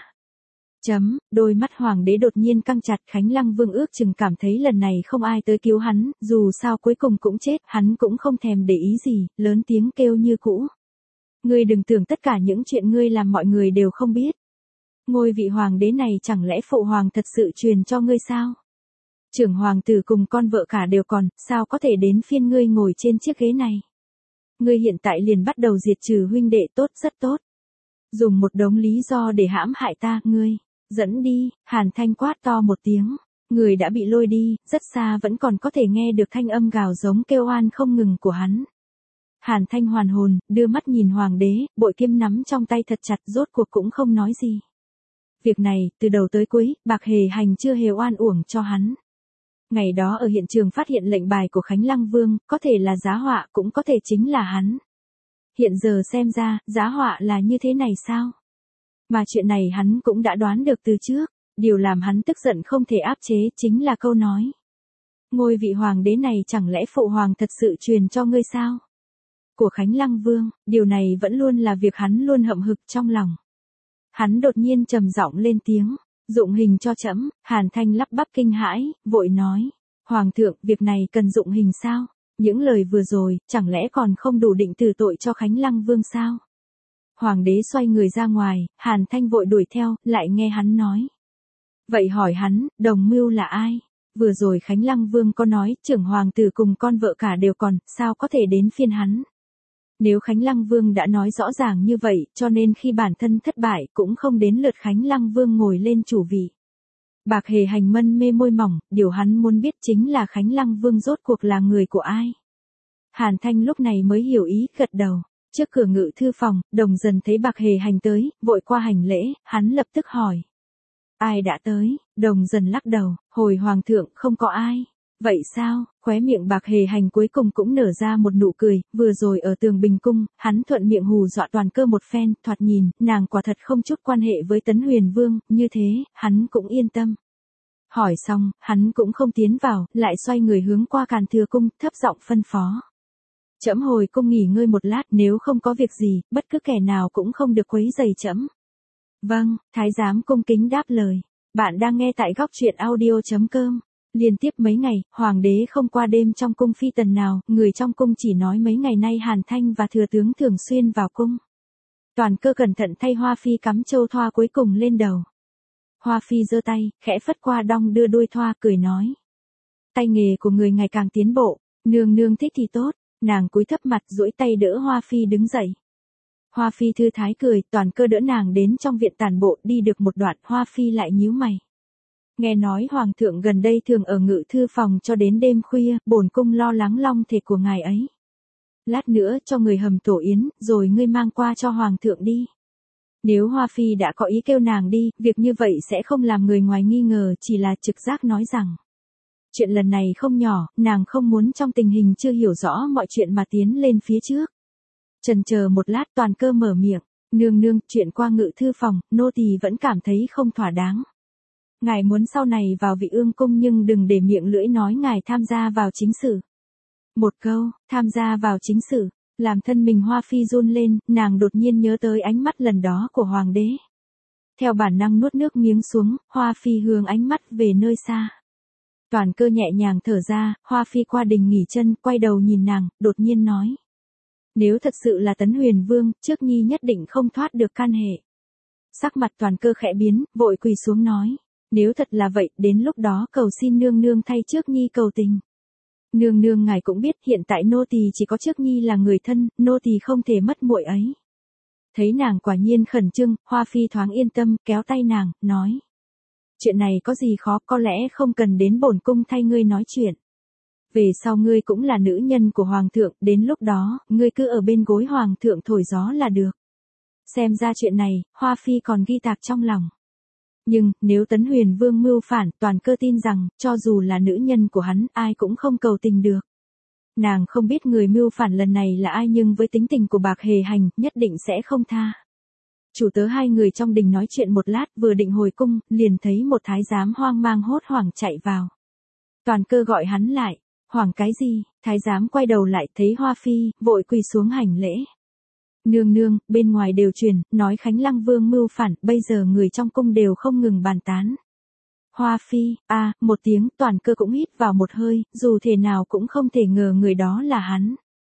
Đôi mắt hoàng đế đột nhiên căng chặt, Khánh Lăng Vương ước chừng cảm thấy lần này không ai tới cứu hắn, dù sao cuối cùng cũng chết, hắn cũng không thèm để ý gì, lớn tiếng kêu như cũ. Ngươi đừng tưởng tất cả những chuyện ngươi làm mọi người đều không biết. Ngôi vị hoàng đế này chẳng lẽ phụ hoàng thật sự truyền cho ngươi sao? Trưởng hoàng tử cùng con vợ cả đều còn, sao có thể đến phiên ngươi ngồi trên chiếc ghế này? Ngươi hiện tại liền bắt đầu diệt trừ huynh đệ tốt rất tốt. Dùng một đống lý do để hãm hại ta, ngươi. Dẫn đi, Hàn Thanh quát to một tiếng. Người đã bị lôi đi, rất xa vẫn còn có thể nghe được thanh âm gào giống kêu oan không ngừng của hắn. Hàn Thanh hoàn hồn, đưa mắt nhìn hoàng đế, bội kiếm nắm trong tay thật chặt, rốt cuộc cũng không nói gì. Việc này, từ đầu tới cuối, Bạc Hề Hành chưa hề oan uổng cho hắn. Ngày đó ở hiện trường phát hiện lệnh bài của Khánh Lăng Vương, có thể là giá họa cũng có thể chính là hắn. Hiện giờ xem ra, giá họa là như thế này sao? Mà chuyện này hắn cũng đã đoán được từ trước, điều làm hắn tức giận không thể áp chế chính là câu nói. Ngôi vị hoàng đế này chẳng lẽ phụ hoàng thật sự truyền cho ngươi sao? Của Khánh Lăng Vương, điều này vẫn luôn là việc hắn luôn hậm hực trong lòng. Hắn đột nhiên trầm giọng lên tiếng, dụng hình cho trẫm. Hàn Thanh lắp bắp kinh hãi, vội nói, Hoàng thượng, việc này cần dụng hình sao? Những lời vừa rồi, chẳng lẽ còn không đủ định tử tội cho Khánh Lăng Vương sao? Hoàng đế xoay người ra ngoài, Hàn Thanh vội đuổi theo, lại nghe hắn nói. Vậy hỏi hắn, đồng mưu là ai? Vừa rồi Khánh Lăng Vương có nói, trưởng hoàng tử cùng con vợ cả đều còn, sao có thể đến phiên hắn? Nếu Khánh Lăng Vương đã nói rõ ràng như vậy, cho nên khi bản thân thất bại cũng không đến lượt Khánh Lăng Vương ngồi lên chủ vị. Bạc Hề Hành mân mê môi mỏng, điều hắn muốn biết chính là Khánh Lăng Vương rốt cuộc là người của ai. Hàn Thanh lúc này mới hiểu ý, gật đầu. Trước cửa ngự thư phòng, Đồng Dần thấy Bạc Hề Hành tới, vội qua hành lễ, hắn lập tức hỏi. Ai đã tới? Đồng Dần lắc đầu, hồi hoàng thượng, không có ai. Vậy sao? Khóe miệng Bạc Hề Hành cuối cùng cũng nở ra một nụ cười, vừa rồi ở Tường Bình Cung, hắn thuận miệng hù dọa Toàn Cơ một phen, thoạt nhìn, nàng quả thật không chút quan hệ với Tấn Huyền Vương, như thế, hắn cũng yên tâm. Hỏi xong, hắn cũng không tiến vào, lại xoay người hướng qua Càn Thừa Cung, thấp giọng phân phó. Trẫm hồi cung nghỉ ngơi một lát, nếu không có việc gì, bất cứ kẻ nào cũng không được quấy rầy trẫm. Vâng, thái giám cung kính đáp lời. Bạn đang nghe tại góc truyện audio.com. Liên tiếp mấy ngày, hoàng đế không qua đêm trong cung phi tần nào, người trong cung chỉ nói mấy ngày nay Hàn Thanh và thừa tướng thường xuyên vào cung. Toàn Cơ cẩn thận thay Hoa Phi cắm châu thoa cuối cùng lên đầu. Hoa Phi giơ tay, khẽ phất qua đong đưa đuôi thoa, cười nói. Tay nghề của người ngày càng tiến bộ, nương nương thích thì tốt. Nàng cúi thấp mặt duỗi tay đỡ Hoa Phi đứng dậy. Hoa Phi thư thái cười, Toàn Cơ đỡ nàng đến trong viện tản bộ, đi được một đoạn, Hoa Phi lại nhíu mày. Nghe nói hoàng thượng gần đây thường ở ngự thư phòng cho đến đêm khuya, bổn cung lo lắng long thể của ngài ấy. Lát nữa cho người hầm tổ yến, rồi ngươi mang qua cho hoàng thượng đi. Nếu Hoa Phi đã có ý kêu nàng đi, việc như vậy sẽ không làm người ngoài nghi ngờ, chỉ là trực giác nói rằng. Chuyện lần này không nhỏ, nàng không muốn trong tình hình chưa hiểu rõ mọi chuyện mà tiến lên phía trước. Chần chờ một lát, Toàn Cơ mở miệng, nương nương, chuyện qua ngự thư phòng, nô tỳ vẫn cảm thấy không thỏa đáng. Ngài muốn sau này vào Vị Ương cung nhưng đừng để miệng lưỡi nói ngài tham gia vào chính sự. Một câu, tham gia vào chính sự, làm thân mình Hoa Phi run lên, nàng đột nhiên nhớ tới ánh mắt lần đó của hoàng đế. Theo bản năng nuốt nước miếng xuống, Hoa Phi hướng ánh mắt về nơi xa. Toàn Cơ nhẹ nhàng thở ra, Hoa Phi qua đình nghỉ chân, quay đầu nhìn nàng, đột nhiên nói. Nếu thật sự là Tấn Huyền Vương, trước nhi nhất định không thoát được can hệ. Sắc mặt Toàn Cơ khẽ biến, vội quỳ xuống nói. Nếu thật là vậy, đến lúc đó cầu xin nương nương thay trước nhi cầu tình. Nương nương ngài cũng biết hiện tại nô tỳ chỉ có trước nhi là người thân, nô tỳ không thể mất muội ấy. Thấy nàng quả nhiên khẩn trương, Hoa Phi thoáng yên tâm, kéo tay nàng, nói. Chuyện này có gì khó, có lẽ không cần đến bổn cung thay ngươi nói chuyện. Về sau ngươi cũng là nữ nhân của hoàng thượng, đến lúc đó, ngươi cứ ở bên gối hoàng thượng thổi gió là được. Xem ra chuyện này, Hoa Phi còn ghi tạc trong lòng. Nhưng, nếu Tấn Huyền Vương mưu phản, Toàn Cơ tin rằng, cho dù là nữ nhân của hắn, ai cũng không cầu tình được. Nàng không biết người mưu phản lần này là ai nhưng với tính tình của Bạc Hề Hành, nhất định sẽ không tha. Chủ tớ hai người trong đình nói chuyện một lát, vừa định hồi cung, liền thấy một thái giám hoang mang hốt hoảng chạy vào. Toàn Cơ gọi hắn lại, hoảng cái gì? Thái giám quay đầu lại thấy Hoa Phi, vội quỳ xuống hành lễ. Nương nương, bên ngoài đều truyền, nói Khánh Lăng Vương mưu phản, bây giờ người trong cung đều không ngừng bàn tán. Hoa Phi, một tiếng, Toàn Cơ cũng hít vào một hơi, dù thế nào cũng không thể ngờ người đó là hắn.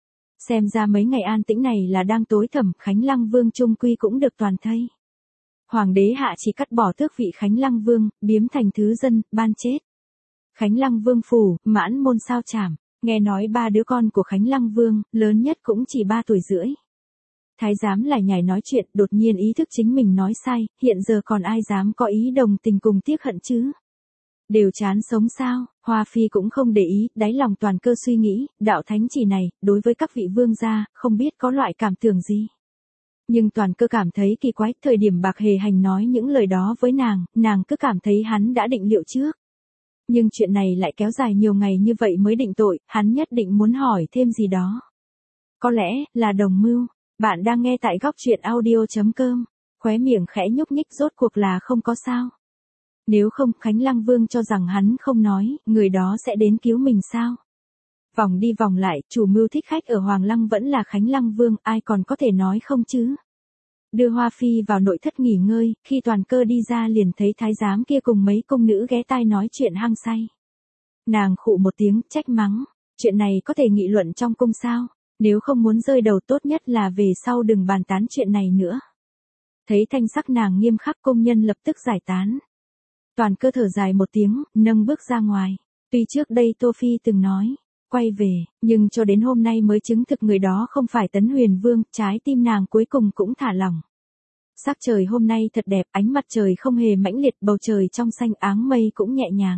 Xem ra mấy ngày an tĩnh này là đang tối thẩm, Khánh Lăng Vương chung quy cũng được toàn thây. Hoàng đế hạ chỉ cắt bỏ tước vị Khánh Lăng Vương, biếm thành thứ dân, ban chết. Khánh Lăng Vương phủ, mãn môn sao chảm. Nghe nói 3 đứa con của Khánh Lăng Vương, lớn nhất cũng chỉ 3 tuổi rưỡi. Thái giám lại nhảy nói chuyện, đột nhiên ý thức chính mình nói sai, hiện giờ còn ai dám có ý đồng tình cùng tiếc hận chứ? Đều chán sống sao? Hoa Phi cũng không để ý, đáy lòng Toàn Cơ suy nghĩ, đạo thánh chỉ này, đối với các vị vương gia, không biết có loại cảm tưởng gì. Nhưng Toàn Cơ cảm thấy kỳ quái, thời điểm Bạc Hề Hành nói những lời đó với nàng cứ cảm thấy hắn đã định liệu trước. Nhưng chuyện này lại kéo dài nhiều ngày như vậy mới định tội, hắn nhất định muốn hỏi thêm gì đó. Có lẽ, là đồng mưu. Bạn đang nghe tại góc truyện audio.com. Khóe miệng khẽ nhúc nhích, rốt cuộc là không có sao. Nếu không, Khánh Lăng Vương cho rằng hắn không nói, người đó sẽ đến cứu mình sao? Vòng đi vòng lại, chủ mưu thích khách ở Hoàng Lăng vẫn là Khánh Lăng Vương, ai còn có thể nói không chứ? Đưa Hoa Phi vào nội thất nghỉ ngơi, khi Toàn Cơ đi ra liền thấy thái giám kia cùng mấy công nữ ghé tai nói chuyện hăng say. Nàng khụ một tiếng, trách mắng, chuyện này có thể nghị luận trong cung sao? Nếu không muốn rơi đầu tốt nhất là về sau đừng bàn tán chuyện này nữa. Thấy thanh sắc nàng nghiêm khắc, công nhân lập tức giải tán. Toàn Cơ thở dài một tiếng, nâng bước ra ngoài. Tuy trước đây Tô Phi từng nói, quay về, nhưng cho đến hôm nay mới chứng thực người đó không phải Tấn Huyền Vương, trái tim nàng cuối cùng cũng thả lỏng. Sắc trời hôm nay thật đẹp, ánh mặt trời không hề mãnh liệt, bầu trời trong xanh, áng mây cũng nhẹ nhàng.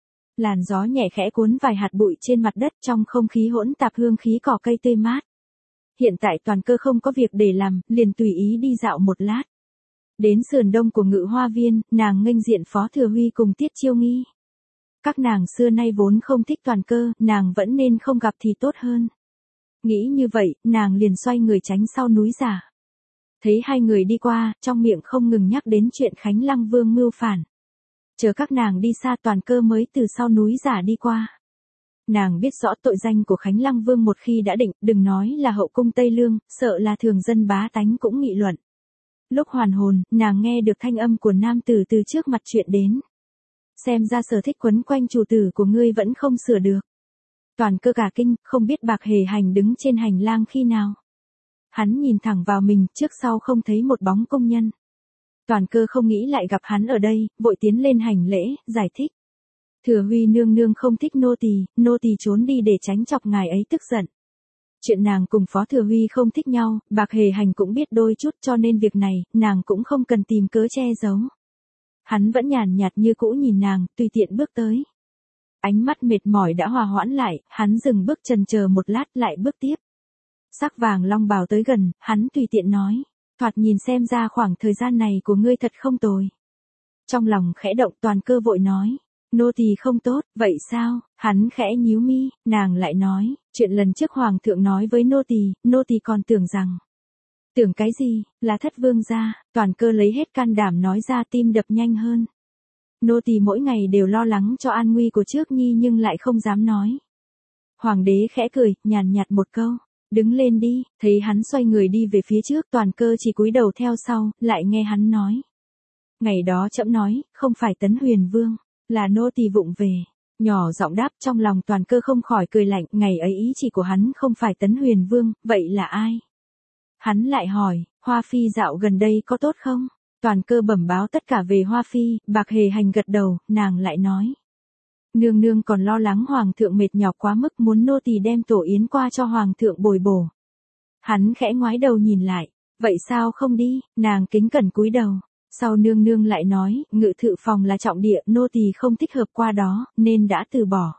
Làn gió nhẹ khẽ cuốn vài hạt bụi trên mặt đất, trong không khí hỗn tạp hương khí cỏ cây tươi mát. Hiện tại Toàn Cơ không có việc để làm, liền tùy ý đi dạo một lát. Đến sườn đông của Ngự Hoa Viên, nàng nghênh diện Phó Thừa Huy cùng Tiết Chiêu Nghi. Các nàng xưa nay vốn không thích Toàn Cơ, nàng vẫn nên không gặp thì tốt hơn. Nghĩ như vậy, nàng liền xoay người tránh sau núi giả. Thấy hai người đi qua, trong miệng không ngừng nhắc đến chuyện Khánh Lăng Vương mưu phản. Chờ các nàng đi xa, Toàn Cơ mới từ sau núi giả đi qua. Nàng biết rõ tội danh của Khánh Lăng Vương một khi đã định, đừng nói là hậu cung Tây Lương, sợ là thường dân bá tánh cũng nghị luận. Lúc hoàn hồn, nàng nghe được thanh âm của nam tử từ trước mặt chuyện đến. Xem ra sở thích quấn quanh chủ tử của ngươi vẫn không sửa được. Toàn Cơ cả kinh, không biết Bạc Hề Hành đứng trên hành lang khi nào. Hắn nhìn thẳng vào mình, trước sau không thấy một bóng công nhân. Toàn Cơ không nghĩ lại gặp hắn ở đây, vội tiến lên hành lễ, giải thích. Thừa Huy nương nương không thích nô tỳ trốn đi để tránh chọc ngài ấy tức giận. Chuyện nàng cùng Phó Thừa Huy không thích nhau, Bạc Hề Hành cũng biết đôi chút, cho nên việc này, nàng cũng không cần tìm cớ che giấu. Hắn vẫn nhàn nhạt như cũ nhìn nàng, tùy tiện bước tới. Ánh mắt mệt mỏi đã hòa hoãn lại, hắn dừng bước chần chờ một lát lại bước tiếp. Sắc vàng long bào tới gần, hắn tùy tiện nói, thoạt nhìn xem ra khoảng thời gian này của ngươi thật không tồi. Trong lòng khẽ động, Toàn Cơ vội nói, nô tỳ không tốt, vậy sao? Hắn khẽ nhíu mi, nàng lại nói, chuyện lần trước hoàng thượng nói với nô tỳ còn tưởng rằng. Tưởng cái gì, là thất vương gia? Toàn Cơ lấy hết can đảm nói ra, tim đập nhanh hơn. Nô tỳ mỗi ngày đều lo lắng cho an nguy của trước nhi nhưng lại không dám nói. Hoàng đế khẽ cười, nhàn nhạt một câu, đứng lên đi. Thấy hắn xoay người đi về phía trước, Toàn Cơ chỉ cúi đầu theo sau, lại nghe hắn nói. Ngày đó trẫm nói, không phải Tấn Huyền Vương, là nô tỳ vụng về. Nhỏ giọng đáp, trong lòng Toàn Cơ không khỏi cười lạnh, ngày ấy ý chỉ của hắn không phải Tấn Huyền Vương, vậy là ai? Hắn lại hỏi, Hoa Phi dạo gần đây có tốt không? Toàn Cơ bẩm báo tất cả về Hoa Phi, Bạc Hề Hành gật đầu, nàng lại nói. Nương nương còn lo lắng hoàng thượng mệt nhọc quá mức, muốn nô tỳ đem tổ yến qua cho hoàng thượng bồi bổ. Hắn khẽ ngoái đầu nhìn lại, vậy sao không đi? Nàng kính cẩn cúi đầu. Sau nương nương lại nói, ngự thự phòng là trọng địa, nô tỳ không thích hợp qua đó, nên đã từ bỏ.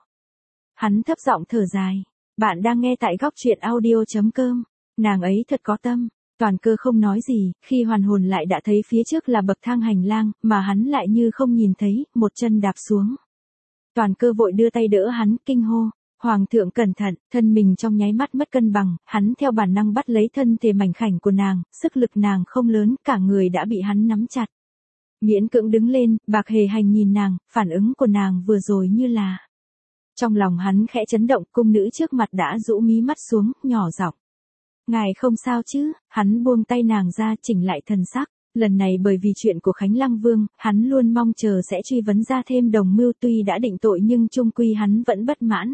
Hắn thấp giọng thở dài. Bạn đang nghe tại góc truyện audio.com. Nàng ấy thật có tâm. Toàn Cơ không nói gì, khi hoàn hồn lại đã thấy phía trước là bậc thang hành lang, mà hắn lại như không nhìn thấy, một chân đạp xuống. Toàn Cơ vội đưa tay đỡ hắn, kinh hô. Hoàng thượng cẩn thận, thân mình trong nháy mắt mất cân bằng, hắn theo bản năng bắt lấy thân thể mảnh khảnh của nàng, sức lực nàng không lớn, cả người đã bị hắn nắm chặt. Miễn cưỡng đứng lên, Bạc Hề Hành nhìn nàng, phản ứng của nàng vừa rồi như là. Trong lòng hắn khẽ chấn động, cung nữ trước mặt đã rũ mí mắt xuống, nhỏ giọng. Ngài không sao chứ? Hắn buông tay nàng ra, chỉnh lại thần sắc. Lần này bởi vì chuyện của Khánh Lăng Vương, hắn luôn mong chờ sẽ truy vấn ra thêm đồng mưu, tuy đã định tội nhưng chung quy hắn vẫn bất mãn.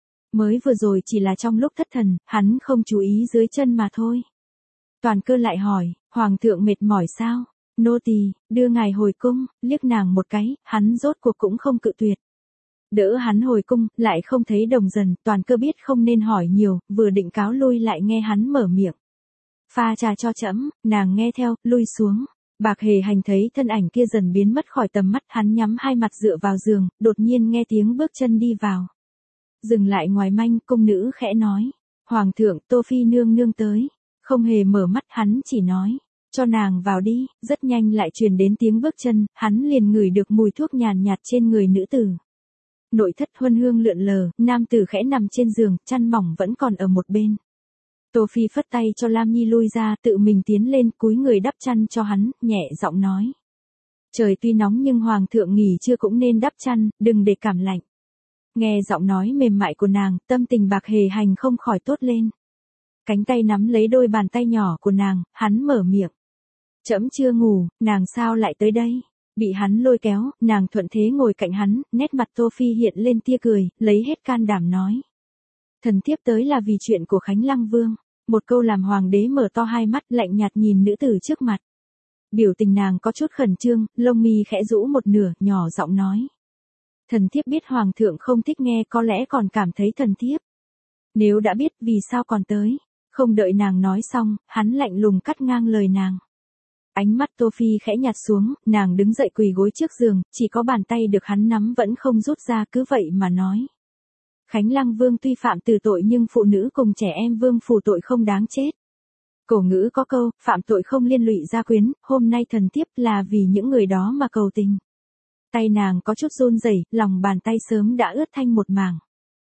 Mới vừa rồi chỉ là trong lúc thất thần, hắn không chú ý dưới chân mà thôi. Toàn Cơ lại hỏi, hoàng thượng mệt mỏi sao? Nô tỳ đưa ngài hồi cung. Liếc nàng một cái, hắn rốt cuộc cũng không cự tuyệt. Đỡ hắn hồi cung, lại không thấy Đồng Dần, Toàn Cơ biết không nên hỏi nhiều, vừa định cáo lui lại nghe hắn mở miệng. Pha trà cho trẫm, nàng nghe theo, lui xuống. Bạc Hề Hành thấy thân ảnh kia dần biến mất khỏi tầm mắt, hắn nhắm hai mặt dựa vào giường, đột nhiên nghe tiếng bước chân đi vào. Dừng lại ngoài manh, cung nữ khẽ nói. Hoàng thượng, Tô Phi nương nương tới. Không hề mở mắt, hắn chỉ nói. Cho nàng vào đi, rất nhanh lại truyền đến tiếng bước chân, hắn liền ngửi được mùi thuốc nhàn nhạt trên người nữ tử. Nội thất huân hương lượn lờ, nam tử khẽ nằm trên giường, chăn mỏng vẫn còn ở một bên. Tô Phi phất tay cho Lam Nhi lui ra, tự mình tiến lên cúi người đắp chăn cho hắn, nhẹ giọng nói. Trời tuy nóng nhưng hoàng thượng nghỉ trưa cũng nên đắp chăn, đừng để cảm lạnh. Nghe giọng nói mềm mại của nàng, tâm tình Bạc Hề Hành không khỏi tốt lên. Cánh tay nắm lấy đôi bàn tay nhỏ của nàng, hắn mở miệng. Trẫm chưa ngủ, nàng sao lại tới đây? Bị hắn lôi kéo, nàng thuận thế ngồi cạnh hắn, nét mặt Tô Phi hiện lên tia cười, lấy hết can đảm nói. Thần thiếp tới là vì chuyện của Khánh Lăng Vương. Một câu làm hoàng đế mở to hai mắt, lạnh nhạt nhìn nữ tử trước mặt. Biểu tình nàng có chút khẩn trương, lông mi khẽ rũ một nửa, nhỏ giọng nói. Thần thiếp biết hoàng thượng không thích nghe, có lẽ còn cảm thấy thần thiếp. Nếu đã biết, vì sao còn tới? Không đợi nàng nói xong, hắn lạnh lùng cắt ngang lời nàng. Ánh mắt Tô Phi khẽ nhạt xuống, nàng đứng dậy quỳ gối trước giường, chỉ có bàn tay được hắn nắm vẫn không rút ra, cứ vậy mà nói. Khánh Lăng Vương tuy phạm từ tội nhưng phụ nữ cùng trẻ em vương phủ tội không đáng chết. Cổ ngữ có câu, phạm tội không liên lụy gia quyến, hôm nay thần thiếp là vì những người đó mà cầu tình. Tay nàng có chút run rẩy, lòng bàn tay sớm đã ướt thanh một mảng.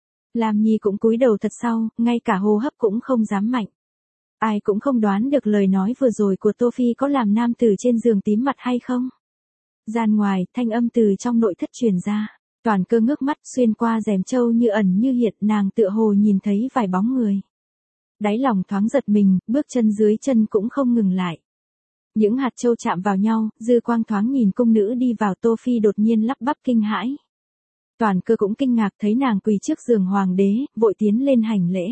Lam Nhi cũng cúi đầu thật sau, ngay cả hô hấp cũng không dám mạnh. Ai cũng không đoán được lời nói vừa rồi của Tô Phi có làm nam tử trên giường tím mặt hay không. Gian ngoài, thanh âm từ trong nội thất truyền ra. Toàn Cơ ngước mắt xuyên qua rèm trâu như ẩn như hiện, nàng tựa hồ nhìn thấy vài bóng người. Đáy lòng thoáng giật mình, bước chân dưới chân cũng không ngừng lại. Những hạt châu chạm vào nhau, dư quang thoáng nhìn cung nữ đi vào. Tô Phi đột nhiên lắp bắp kinh hãi. Toàn Cơ cũng kinh ngạc thấy nàng quỳ trước giường hoàng đế, vội tiến lên hành lễ.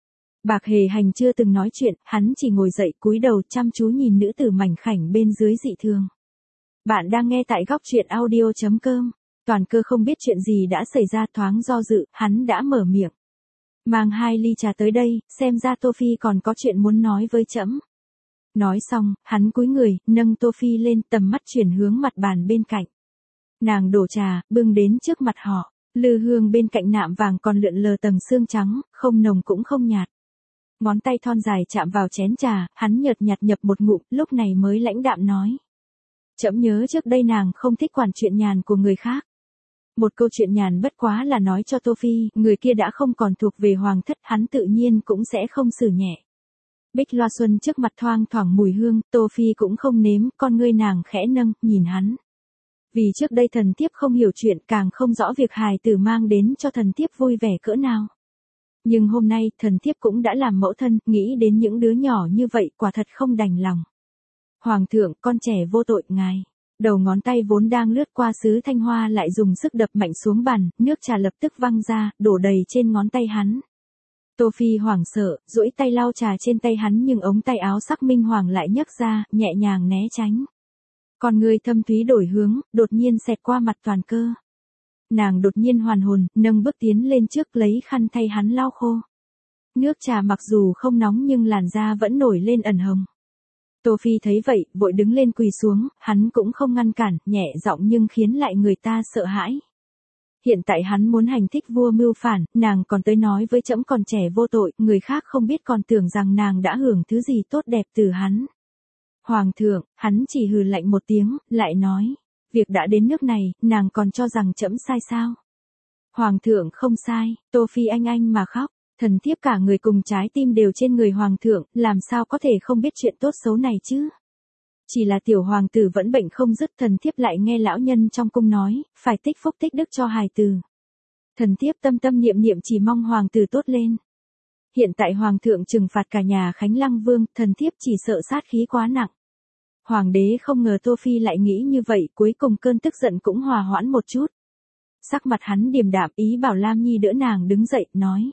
Bạc Hề Hành chưa từng nói chuyện, hắn chỉ ngồi dậy cúi đầu chăm chú nhìn nữ tử mảnh khảnh bên dưới dị thường. Bạn đang nghe tại góc truyện audio.com. Toàn Cơ không biết chuyện gì đã xảy ra, thoáng do dự, hắn đã mở miệng. Mang 2 ly trà tới đây, xem ra Tô Phi còn có chuyện muốn nói với trẫm. Nói xong, hắn cúi người, nâng Tô Phi lên, tầm mắt chuyển hướng mặt bàn bên cạnh. Nàng đổ trà, bưng đến trước mặt họ, lư hương bên cạnh nạm vàng còn lượn lờ tầng xương trắng, không nồng cũng không nhạt. Ngón tay thon dài chạm vào chén trà, hắn nhợt nhạt nhập một ngụm, lúc này mới lãnh đạm nói. Trẫm nhớ trước đây nàng không thích quản chuyện nhàn của người khác. Một câu chuyện nhàn bất quá là nói cho Tô Phi, người kia đã không còn thuộc về hoàng thất, hắn tự nhiên cũng sẽ không xử nhẹ. Bích loa xuân trước mặt thoang thoảng mùi hương, Tô Phi cũng không nếm, con ngươi nàng khẽ nâng, nhìn hắn. Vì trước đây thần thiếp không hiểu chuyện, càng không rõ việc hài tử mang đến cho thần thiếp vui vẻ cỡ nào. Nhưng hôm nay, thần thiếp cũng đã làm mẫu thân, nghĩ đến những đứa nhỏ như vậy, quả thật không đành lòng. Hoàng thượng, con trẻ vô tội, ngài. Đầu ngón tay vốn đang lướt qua sứ thanh hoa lại dùng sức đập mạnh xuống bàn, nước trà lập tức văng ra, đổ đầy trên ngón tay hắn. Tô Phi hoảng sợ, duỗi tay lau trà trên tay hắn nhưng ống tay áo sắc minh hoàng lại nhấc ra, nhẹ nhàng né tránh. Con người thâm thúy đổi hướng, đột nhiên xẹt qua mặt Toàn Cơ. Nàng đột nhiên hoàn hồn, nâng bước tiến lên trước lấy khăn thay hắn lau khô. Nước trà mặc dù không nóng nhưng làn da vẫn nổi lên ẩn hồng. Tô Phi thấy vậy, vội đứng lên quỳ xuống, hắn cũng không ngăn cản, nhẹ giọng nhưng khiến lại người ta sợ hãi. Hiện tại hắn muốn hành thích vua mưu phản, nàng còn tới nói với trẫm còn trẻ vô tội, người khác không biết còn tưởng rằng nàng đã hưởng thứ gì tốt đẹp từ hắn. Hoàng thượng, hắn chỉ hừ lạnh một tiếng, lại nói, việc đã đến nước này, nàng còn cho rằng trẫm sai sao? Hoàng thượng không sai, Tô Phi anh mà khóc. Thần thiếp cả người cùng trái tim đều trên người hoàng thượng, làm sao có thể không biết chuyện tốt xấu này chứ? Chỉ là tiểu hoàng tử vẫn bệnh không dứt, thần thiếp lại nghe lão nhân trong cung nói, phải tích phúc tích đức cho hài tử. Thần thiếp tâm tâm niệm niệm chỉ mong hoàng tử tốt lên. Hiện tại hoàng thượng trừng phạt cả nhà Khánh Lăng Vương, thần thiếp chỉ sợ sát khí quá nặng. Hoàng đế không ngờ Tô Phi lại nghĩ như vậy, cuối cùng cơn tức giận cũng hòa hoãn một chút. Sắc mặt hắn điềm đạm, ý bảo Lam Nhi đỡ nàng đứng dậy, nói.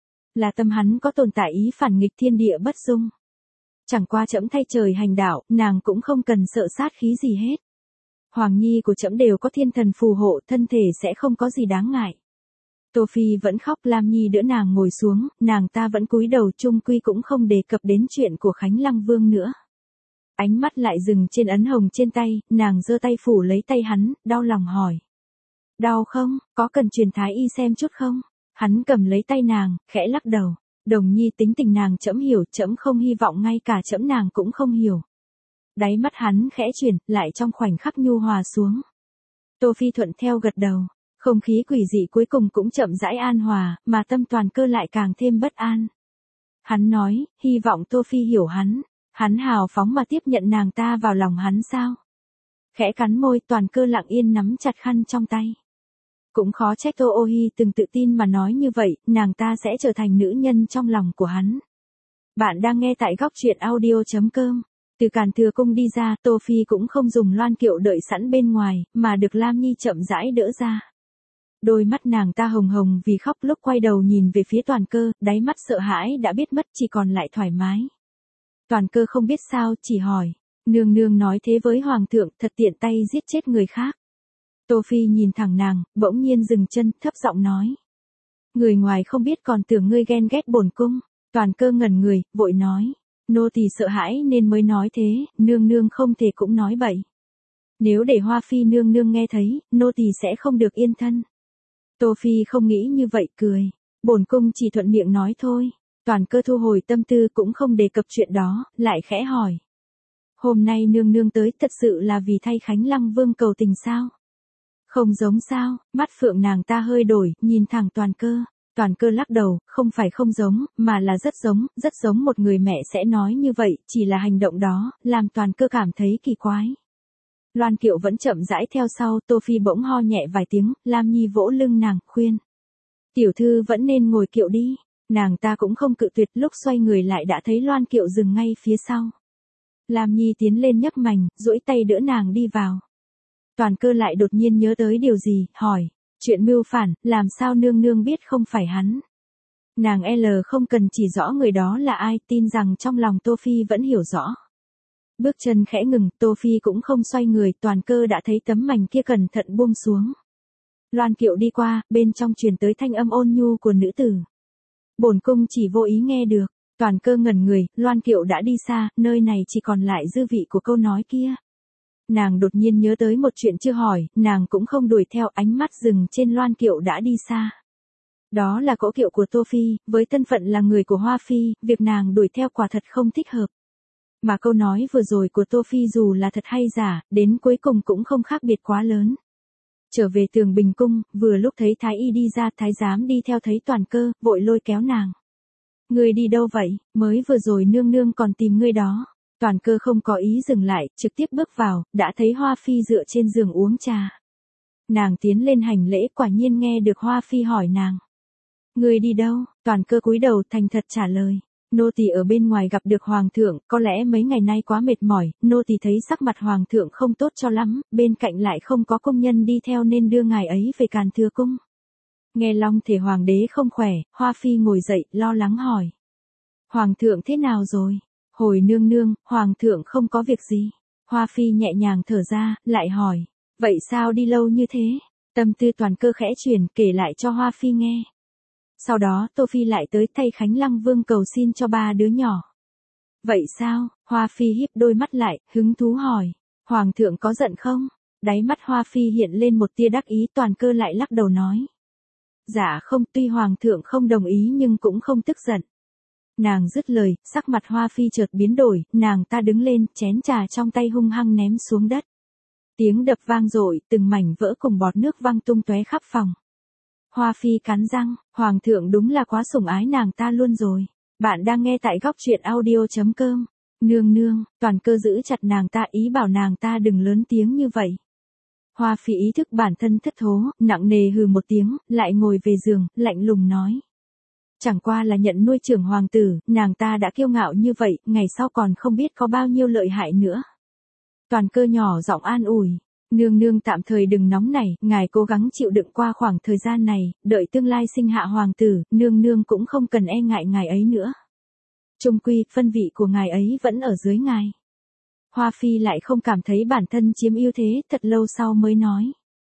Là tâm hắn có tồn tại ý phản nghịch thiên địa bất dung. Chẳng qua trẫm thay trời hành đạo, nàng cũng không cần sợ sát khí gì hết. Hoàng nhi của trẫm đều có thiên thần phù hộ, thân thể sẽ không có gì đáng ngại. Tô Phi vẫn khóc, Lam Nhi đỡ nàng ngồi xuống, nàng ta vẫn cúi đầu, chung quy cũng không đề cập đến chuyện của Khánh Lăng Vương nữa. Ánh mắt lại dừng trên ấn hồng trên tay, nàng giơ tay phủ lấy tay hắn, đau lòng hỏi. Đau không, có cần truyền thái y xem chút không? Hắn cầm lấy tay nàng, khẽ lắc đầu. Đồng Nhi tính tình nàng trẫm hiểu, trẫm không hy vọng ngay cả trẫm nàng cũng không hiểu. Đáy mắt hắn khẽ chuyển, lại trong khoảnh khắc nhu hòa xuống. Tô Phi thuận theo gật đầu. Không khí quỷ dị cuối cùng cũng chậm rãi an hòa, mà tâm Toàn Cơ lại càng thêm bất an. Hắn nói, hy vọng Tô Phi hiểu hắn. Hắn hào phóng mà tiếp nhận nàng ta vào lòng hắn sao? Khẽ cắn môi, Toàn Cơ lặng yên nắm chặt khăn trong tay. Cũng khó trách Tô Ô Hi từng tự tin mà nói như vậy, nàng ta sẽ trở thành nữ nhân trong lòng của hắn. Bạn đang nghe tại góc truyện audio.com. Từ Càn Thừa Cung đi ra, Tô Phi cũng không dùng loan kiệu đợi sẵn bên ngoài, mà được Lam Nhi chậm rãi đỡ ra. Đôi mắt nàng ta hồng hồng vì khóc, lúc quay đầu nhìn về phía Toàn Cơ, đáy mắt sợ hãi đã biết mất, chỉ còn lại thoải mái. Toàn Cơ không biết sao, chỉ hỏi, nương nương nói thế với hoàng thượng, thật tiện tay giết chết người khác. Tô Phi nhìn thẳng nàng, bỗng nhiên dừng chân, thấp giọng nói. Người ngoài không biết còn tưởng ngươi ghen ghét bổn cung. Toàn Cơ ngẩn người, vội nói. Nô tỳ sợ hãi nên mới nói thế, nương nương không thể cũng nói bậy. Nếu để Hoa Phi nương nương nghe thấy, nô tỳ sẽ không được yên thân. Tô Phi không nghĩ như vậy, cười. Bổn cung chỉ thuận miệng nói thôi. Toàn Cơ thu hồi tâm tư cũng không đề cập chuyện đó, lại khẽ hỏi. Hôm nay nương nương tới thật sự là vì thay Khánh Lăng Vương cầu tình sao? Không giống sao, mắt phượng nàng ta hơi đổi, nhìn thẳng Toàn Cơ. Toàn Cơ lắc đầu, không phải không giống, mà là rất giống một người mẹ sẽ nói như vậy, chỉ là hành động đó, làm Toàn Cơ cảm thấy kỳ quái. Loan kiệu vẫn chậm rãi theo sau, Tô Phi bỗng ho nhẹ vài tiếng, Lam Nhi vỗ lưng nàng, khuyên. Tiểu thư vẫn nên ngồi kiệu đi. Nàng ta cũng không cự tuyệt, lúc xoay người lại đã thấy loan kiệu dừng ngay phía sau. Lam Nhi tiến lên nhấc mành, duỗi tay đỡ nàng đi vào. Toàn Cơ lại đột nhiên nhớ tới điều gì, hỏi. Chuyện mưu phản, làm sao nương nương biết không phải hắn? Nàng không cần chỉ rõ người đó là ai, tin rằng trong lòng Tô Phi vẫn hiểu rõ. Bước chân khẽ ngừng, Tô Phi cũng không xoay người, Toàn Cơ đã thấy tấm mành kia cẩn thận buông xuống. Loan kiệu đi qua, bên trong truyền tới thanh âm ôn nhu của nữ tử. Bổn cung chỉ vô ý nghe được. Toàn Cơ ngẩn người, loan kiệu đã đi xa, nơi này chỉ còn lại dư vị của câu nói kia. Nàng đột nhiên nhớ tới một chuyện chưa hỏi, nàng cũng không đuổi theo, ánh mắt dừng trên loan kiệu đã đi xa. Đó là cỗ kiệu của Tô Phi, với thân phận là người của Hoa Phi, việc nàng đuổi theo quả thật không thích hợp. Mà câu nói vừa rồi của Tô Phi dù là thật hay giả, đến cuối cùng cũng không khác biệt quá lớn. Trở về Tường Bình Cung, vừa lúc thấy Thái Y đi ra, Thái giám đi theo thấy Toàn Cơ, vội lôi kéo nàng. Ngươi đi đâu vậy, mới vừa rồi nương nương còn tìm ngươi đó. Toàn Cơ không có ý dừng lại, trực tiếp bước vào, đã thấy Hoa Phi dựa trên giường uống trà. Nàng tiến lên hành lễ, quả nhiên nghe được Hoa Phi hỏi nàng. Ngươi đi đâu? Toàn Cơ cúi đầu thành thật trả lời. Nô tỳ ở bên ngoài gặp được hoàng thượng, có lẽ mấy ngày nay quá mệt mỏi, nô tỳ thấy sắc mặt hoàng thượng không tốt cho lắm, bên cạnh lại không có công nhân đi theo nên đưa ngài ấy về Càn Thừa Cung. Nghe long thể hoàng đế không khỏe, Hoa Phi ngồi dậy, lo lắng hỏi. Hoàng thượng thế nào rồi? Hồi nương nương, hoàng thượng không có việc gì. Hoa Phi nhẹ nhàng thở ra, lại hỏi. Vậy sao đi lâu như thế? Tâm tư Toàn Cơ khẽ chuyển, kể lại cho Hoa Phi nghe. Sau đó Tô Phi lại tới thay Khánh Lăng Vương cầu xin cho 3 đứa nhỏ. Vậy sao? Hoa Phi híp đôi mắt lại, hứng thú hỏi. Hoàng thượng có giận không? Đáy mắt Hoa Phi hiện lên một tia đắc ý, Toàn Cơ lại lắc đầu nói. Dạ không, tuy hoàng thượng không đồng ý nhưng cũng không tức giận. Nàng dứt lời, sắc mặt Hoa Phi chợt biến đổi, nàng ta đứng lên, chén trà trong tay hung hăng ném xuống đất. Tiếng đập vang dội, từng mảnh vỡ cùng bọt nước văng tung tóe khắp phòng. Hoa Phi cắn răng, hoàng thượng đúng là quá sủng ái nàng ta luôn rồi. Bạn đang nghe tại góc truyện audio.com. Nương nương, Toàn Cơ giữ chặt nàng ta, ý bảo nàng ta đừng lớn tiếng như vậy. Hoa Phi ý thức bản thân thất thố, nặng nề hừ một tiếng, lại ngồi về giường, lạnh lùng nói. Chẳng qua là nhận nuôi trưởng hoàng tử, nàng ta đã kiêu ngạo như vậy, ngày sau còn không biết có bao nhiêu lợi hại nữa. Toàn Cơ nhỏ giọng an ủi. Nương nương tạm thời đừng nóng nảy, ngài cố gắng chịu đựng qua khoảng thời gian này, đợi tương lai sinh hạ hoàng tử, nương nương cũng không cần e ngại ngài ấy nữa. Chung quy, phân vị của ngài ấy vẫn ở dưới ngài. Hoa Phi lại không cảm thấy bản thân chiếm ưu thế, thật lâu sau mới nói.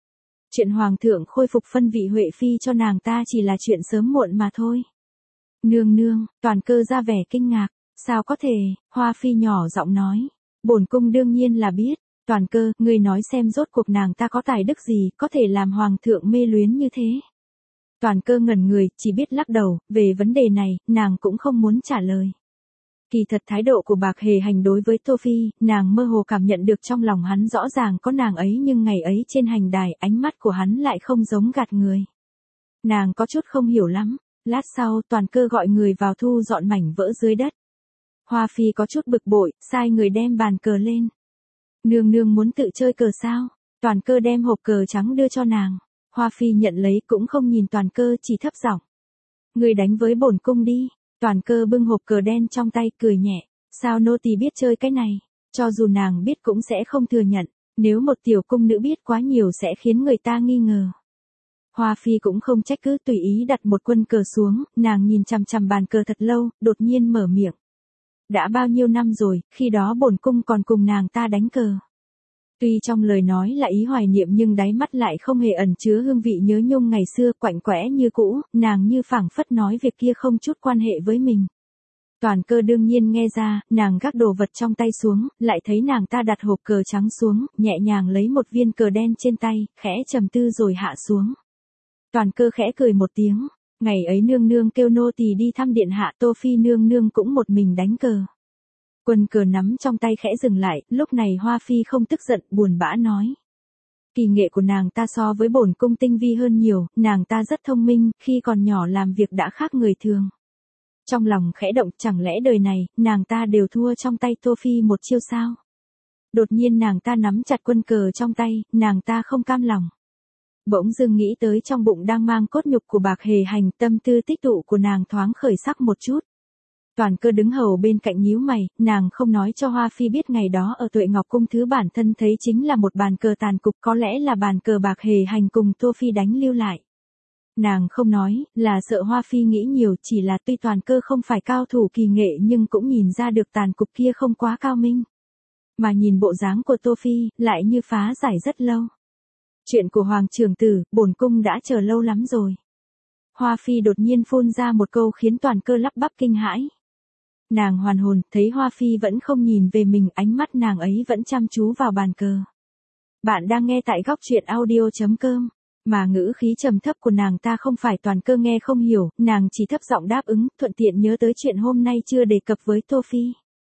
Chuyện hoàng thượng khôi phục phân vị Huệ Phi cho nàng ta chỉ là chuyện sớm muộn mà thôi. Nương nương, Toàn Cơ ra vẻ kinh ngạc, sao có thể, Hoa Phi nhỏ giọng nói. Bổn cung đương nhiên là biết, Toàn Cơ, ngươi nói xem rốt cuộc nàng ta có tài đức gì, có thể làm hoàng thượng mê luyến như thế. Toàn Cơ ngẩn người, chỉ biết lắc đầu, về vấn đề này, nàng cũng không muốn trả lời. Kỳ thật thái độ của Bạc Hề Hành đối với Tô Phi, nàng mơ hồ cảm nhận được trong lòng hắn rõ ràng có nàng ấy, nhưng ngày ấy trên hành đài, ánh mắt của hắn lại không giống gạt người. Nàng có chút không hiểu lắm, lát sau Toàn Cơ gọi người vào thu dọn mảnh vỡ dưới đất. Hoa Phi có chút bực bội, sai người đem bàn cờ lên. Nương nương muốn tự chơi cờ sao? Toàn Cơ đem hộp cờ trắng đưa cho nàng. Hoa Phi nhận lấy cũng không nhìn Toàn Cơ, chỉ thấp giọng. Người đánh với bổn cung đi. Toàn Cơ bưng hộp cờ đen trong tay cười nhẹ. Sao nô tỳ biết chơi cái này? Cho dù nàng biết cũng sẽ không thừa nhận. Nếu một tiểu cung nữ biết quá nhiều sẽ khiến người ta nghi ngờ. Hoa Phi cũng không trách cứ, tùy ý đặt một quân cờ xuống, nàng nhìn chằm chằm bàn cờ thật lâu, đột nhiên mở miệng. Đã bao nhiêu năm rồi, khi đó bổn cung còn cùng nàng ta đánh cờ. Tuy trong lời nói là ý hoài niệm nhưng đáy mắt lại không hề ẩn chứa hương vị nhớ nhung ngày xưa, quạnh quẽ như cũ, nàng như phảng phất nói việc kia không chút quan hệ với mình. Toàn Cơ đương nhiên nghe ra, nàng gác đồ vật trong tay xuống, lại thấy nàng ta đặt hộp cờ trắng xuống, nhẹ nhàng lấy một viên cờ đen trên tay, khẽ trầm tư rồi hạ xuống. Toàn Cơ khẽ cười một tiếng, ngày ấy nương nương kêu nô tỳ đi thăm điện hạ, Tô Phi nương nương cũng một mình đánh cờ. Quân cờ nắm trong tay khẽ dừng lại, lúc này Hoa Phi không tức giận, buồn bã nói. Kỳ nghệ của nàng ta so với bổn cung tinh vi hơn nhiều, nàng ta rất thông minh, khi còn nhỏ làm việc đã khác người thường. Trong lòng khẽ động, chẳng lẽ đời này, nàng ta đều thua trong tay Tô Phi một chiêu sao? Đột nhiên nàng ta nắm chặt quân cờ trong tay, nàng ta không cam lòng. Bỗng dưng nghĩ tới trong bụng đang mang cốt nhục của Bạc Hề Hành, tâm tư tích tụ của nàng thoáng khởi sắc một chút. Toàn Cơ đứng hầu bên cạnh nhíu mày, nàng không nói cho Hoa Phi biết ngày đó ở Tuệ Ngọc Cung thứ bản thân thấy chính là một bàn cờ tàn cục, có lẽ là bàn cờ Bạc Hề Hành cùng Tô Phi đánh lưu lại. Nàng không nói, là sợ Hoa Phi nghĩ nhiều, chỉ là tuy Toàn Cơ không phải cao thủ kỳ nghệ nhưng cũng nhìn ra được tàn cục kia không quá cao minh. Mà nhìn bộ dáng của Tô Phi, lại như phá giải rất lâu. Chuyện của Hoàng trưởng tử, bổn cung đã chờ lâu lắm rồi. Hoa Phi đột nhiên phun ra một câu khiến Toàn Cơ lắp bắp kinh hãi. Nàng hoàn hồn, thấy Hoa Phi vẫn không nhìn về mình, ánh mắt nàng ấy vẫn chăm chú vào bàn cờ. Bạn đang nghe tại góc truyện audio.com, mà ngữ khí trầm thấp của nàng ta không phải Toàn Cơ nghe không hiểu, nàng chỉ thấp giọng đáp ứng, thuận tiện nhớ tới chuyện hôm nay chưa đề cập với Tô Phi.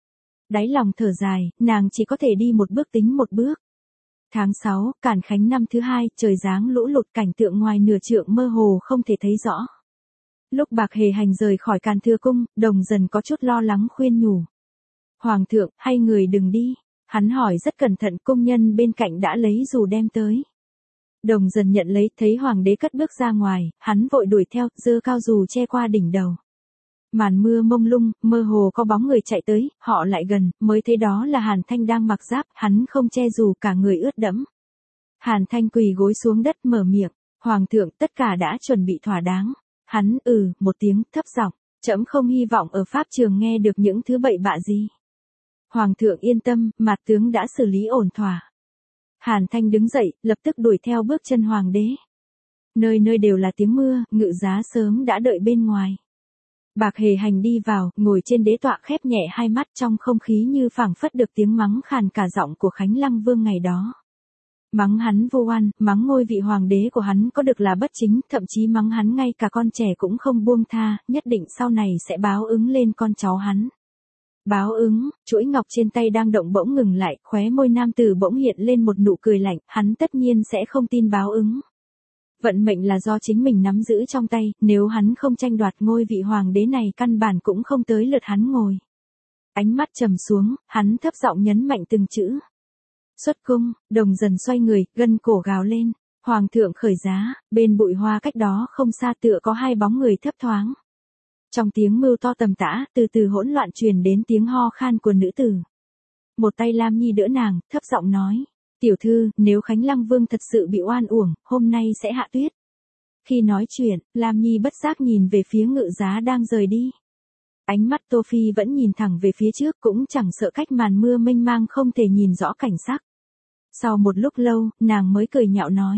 Đáy lòng thở dài, nàng chỉ có thể đi một bước tính một bước. Tháng 6, Càn Khánh năm thứ 2, trời giáng lũ lụt, cảnh tượng ngoài nửa trượng mơ hồ không thể thấy rõ. Lúc Bạc Hề Hành rời khỏi Càn Thừa Cung, Đồng Dần có chút lo lắng khuyên nhủ. Hoàng thượng, hay người đừng đi. Hắn hỏi rất cẩn thận, cung nhân bên cạnh đã lấy dù đem tới. Đồng Dần nhận lấy, thấy hoàng đế cất bước ra ngoài, hắn vội đuổi theo, giơ cao dù che qua đỉnh đầu. Màn mưa mông lung, mơ hồ có bóng người chạy tới, họ lại gần, mới thấy đó là Hàn Thanh đang mặc giáp, hắn không che dù, cả người ướt đẫm. Hàn Thanh quỳ gối xuống đất mở miệng, Hoàng thượng, tất cả đã chuẩn bị thỏa đáng. Hắn một tiếng, thấp giọng, trẫm không hy vọng ở pháp trường nghe được những thứ bậy bạ gì. Hoàng thượng yên tâm, mạt tướng đã xử lý ổn thỏa. Hàn Thanh đứng dậy, lập tức đuổi theo bước chân hoàng đế. Nơi nơi đều là tiếng mưa, ngự giá sớm đã đợi bên ngoài. Bạc Hề Hành đi vào, ngồi trên đế tọa khép nhẹ hai mắt, trong không khí như phảng phất được tiếng mắng khàn cả giọng của Khánh Lăng Vương ngày đó. Mắng hắn vô oan, mắng ngôi vị hoàng đế của hắn có được là bất chính, thậm chí mắng hắn ngay cả con trẻ cũng không buông tha, nhất định sau này sẽ báo ứng lên con cháu hắn. Báo ứng, chuỗi ngọc trên tay đang động bỗng ngừng lại, khóe môi nam tử bỗng hiện lên một nụ cười lạnh, hắn tất nhiên sẽ không tin báo ứng. Vận mệnh là do chính mình nắm giữ trong tay, nếu hắn không tranh đoạt ngôi vị hoàng đế này căn bản cũng không tới lượt hắn ngồi. Ánh mắt trầm xuống, hắn thấp giọng nhấn mạnh từng chữ. Xuất cung, Đồng Dần xoay người, gân cổ gào lên. Hoàng thượng khởi giá, bên bụi hoa cách đó không xa tựa có hai bóng người thấp thoáng. Trong tiếng mưu to tầm tã, từ từ hỗn loạn truyền đến tiếng ho khan của nữ tử. Một tay Lam Nhi đỡ nàng, thấp giọng nói. Tiểu thư, nếu Khánh Lăng Vương thật sự bị oan uổng, hôm nay sẽ hạ tuyết. Khi nói chuyện, Lam Nhi bất giác nhìn về phía ngự giá đang rời đi. Ánh mắt Tô Phi vẫn nhìn thẳng về phía trước, cũng chẳng sợ cách màn mưa mênh mang không thể nhìn rõ cảnh sắc. Sau một lúc lâu, nàng mới cười nhạo nói.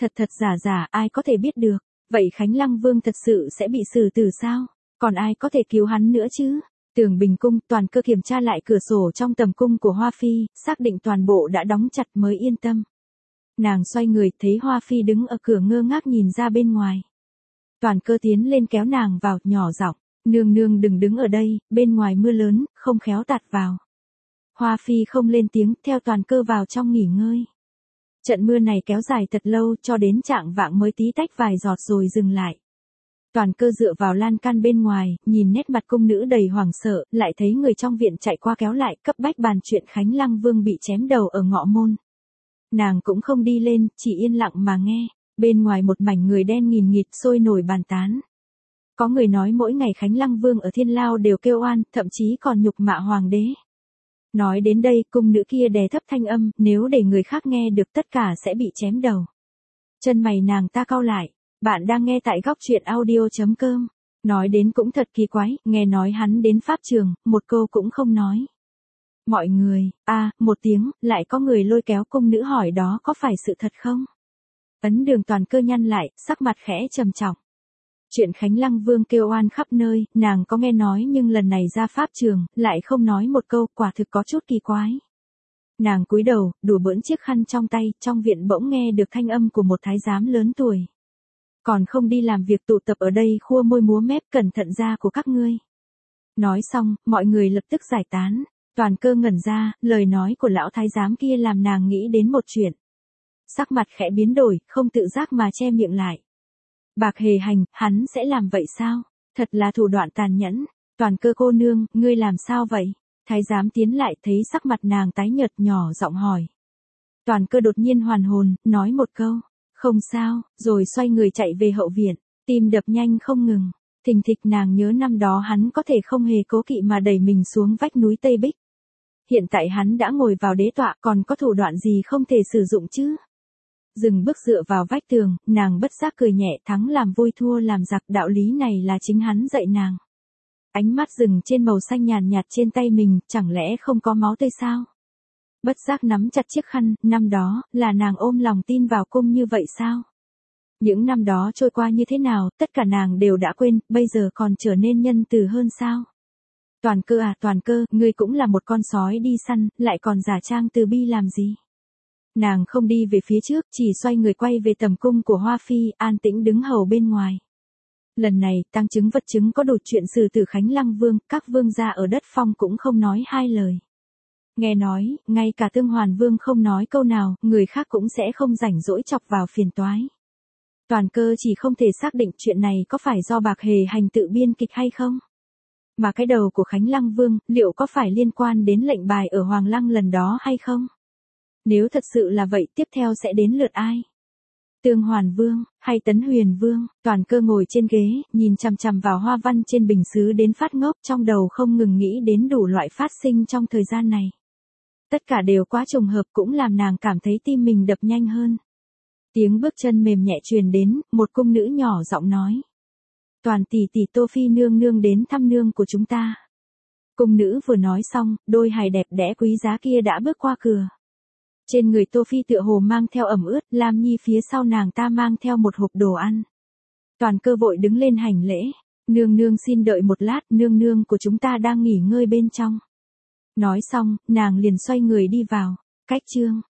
Thật thật giả giả ai có thể biết được, vậy Khánh Lăng Vương thật sự sẽ bị xử tử sao? Còn ai có thể cứu hắn nữa chứ? Tường Bình Cung, Toàn Cơ kiểm tra lại cửa sổ trong tầm cung của Hoa Phi, xác định toàn bộ đã đóng chặt mới yên tâm. Nàng xoay người, thấy Hoa Phi đứng ở cửa ngơ ngác nhìn ra bên ngoài. Toàn Cơ tiến lên kéo nàng vào, nhỏ giọng, nương nương đừng đứng ở đây, bên ngoài mưa lớn, không khéo tạt vào. Hoa Phi không lên tiếng, theo Toàn Cơ vào trong nghỉ ngơi. Trận mưa này kéo dài thật lâu, cho đến chạng vạng mới tí tách vài giọt rồi dừng lại. Toàn Cơ dựa vào lan can bên ngoài, nhìn nét mặt cung nữ đầy hoảng sợ, lại thấy người trong viện chạy qua kéo lại, cấp bách bàn chuyện Khánh Lăng Vương bị chém đầu ở ngọ môn. Nàng cũng không đi lên, chỉ yên lặng mà nghe, bên ngoài một mảnh người đen nghìn nghịt sôi nổi bàn tán. Có người nói mỗi ngày Khánh Lăng Vương ở Thiên Lao đều kêu oan, thậm chí còn nhục mạ hoàng đế. Nói đến đây, cung nữ kia đè thấp thanh âm, nếu để người khác nghe được tất cả sẽ bị chém đầu. Chân mày nàng ta cau lại, bạn đang nghe tại góc truyện audio.com. Nói đến cũng thật kỳ quái, nghe nói hắn đến pháp trường, một câu cũng không nói. Mọi người, một tiếng, lại có người lôi kéo cung nữ hỏi đó có phải sự thật không? Ấn Đường Toàn Cơ nhăn lại, sắc mặt khẽ trầm trọng. Chuyện Khánh Lăng Vương kêu oan khắp nơi, nàng có nghe nói nhưng lần này ra pháp trường, lại không nói một câu, quả thực có chút kỳ quái. Nàng cúi đầu, đùa bỡn chiếc khăn trong tay, trong viện bỗng nghe được thanh âm của một thái giám lớn tuổi. Còn không đi làm việc tụ tập ở đây khua môi múa mép, cẩn thận da của các ngươi. Nói xong, mọi người lập tức giải tán. Toàn Cơ ngẩn ra, lời nói của lão thái giám kia làm nàng nghĩ đến một chuyện. Sắc mặt khẽ biến đổi, không tự giác mà che miệng lại. Bạc Hề Hành, hắn sẽ làm vậy sao? Thật là thủ đoạn tàn nhẫn. Toàn Cơ cô nương, ngươi làm sao vậy? Thái giám tiến lại thấy sắc mặt nàng tái nhợt, nhỏ giọng hỏi. Toàn Cơ đột nhiên hoàn hồn, nói một câu, không sao, rồi xoay người chạy về hậu viện, tim đập nhanh không ngừng. Thình thịch nàng nhớ năm đó hắn có thể không hề cố kỵ mà đẩy mình xuống vách núi Tây Bích. Hiện tại hắn đã ngồi vào đế tọa, còn có thủ đoạn gì không thể sử dụng chứ? Dừng bước dựa vào vách tường, nàng bất giác cười nhẹ, thắng làm vui thua làm giặc, đạo lý này là chính hắn dạy nàng. Ánh mắt dừng trên màu xanh nhàn nhạt trên tay mình, chẳng lẽ không có máu tươi sao? Bất giác nắm chặt chiếc khăn, năm đó, là nàng ôm lòng tin vào cung như vậy sao? Những năm đó trôi qua như thế nào, tất cả nàng đều đã quên, bây giờ còn trở nên nhân từ hơn sao? Toàn Cơ à, Toàn Cơ, ngươi cũng là một con sói đi săn, lại còn giả trang từ bi làm gì? Nàng không đi về phía trước, chỉ xoay người quay về tầm cung của Hoa Phi, an tĩnh đứng hầu bên ngoài. Lần này, tang chứng vật chứng có đủ chuyện xử tử Khánh Lăng Vương, các vương gia ở đất phong cũng không nói hai lời. Nghe nói, ngay cả Tương Hoàn Vương không nói câu nào, người khác cũng sẽ không rảnh rỗi chọc vào phiền toái. Toàn Cơ chỉ không thể xác định chuyện này có phải do Bạc Hề Hành tự biên kịch hay không. Mà cái đầu của Khánh Lăng Vương, liệu có phải liên quan đến lệnh bài ở Hoàng Lăng lần đó hay không? Nếu thật sự là vậy, tiếp theo sẽ đến lượt ai? Tương Hoàn Vương, hay Tấn Huyền Vương? Toàn Cơ ngồi trên ghế, nhìn chằm chằm vào hoa văn trên bình sứ đến phát ngốc, trong đầu không ngừng nghĩ đến đủ loại phát sinh trong thời gian này. Tất cả đều quá trùng hợp, cũng làm nàng cảm thấy tim mình đập nhanh hơn. Tiếng bước chân mềm nhẹ truyền đến, một cung nữ nhỏ giọng nói. Toàn tỷ tỷ Tô Phi nương nương đến thăm nương của chúng ta. Cung nữ vừa nói xong, đôi hài đẹp đẽ quý giá kia đã bước qua cửa. Trên người Tô Phi tựa hồ mang theo ẩm ướt, Lam Nhi phía sau nàng ta mang theo một hộp đồ ăn. Toàn Cơ vội đứng lên hành lễ. Nương nương xin đợi một lát, nương nương của chúng ta đang nghỉ ngơi bên trong. Nói xong, nàng liền xoay người đi vào. Cách chương.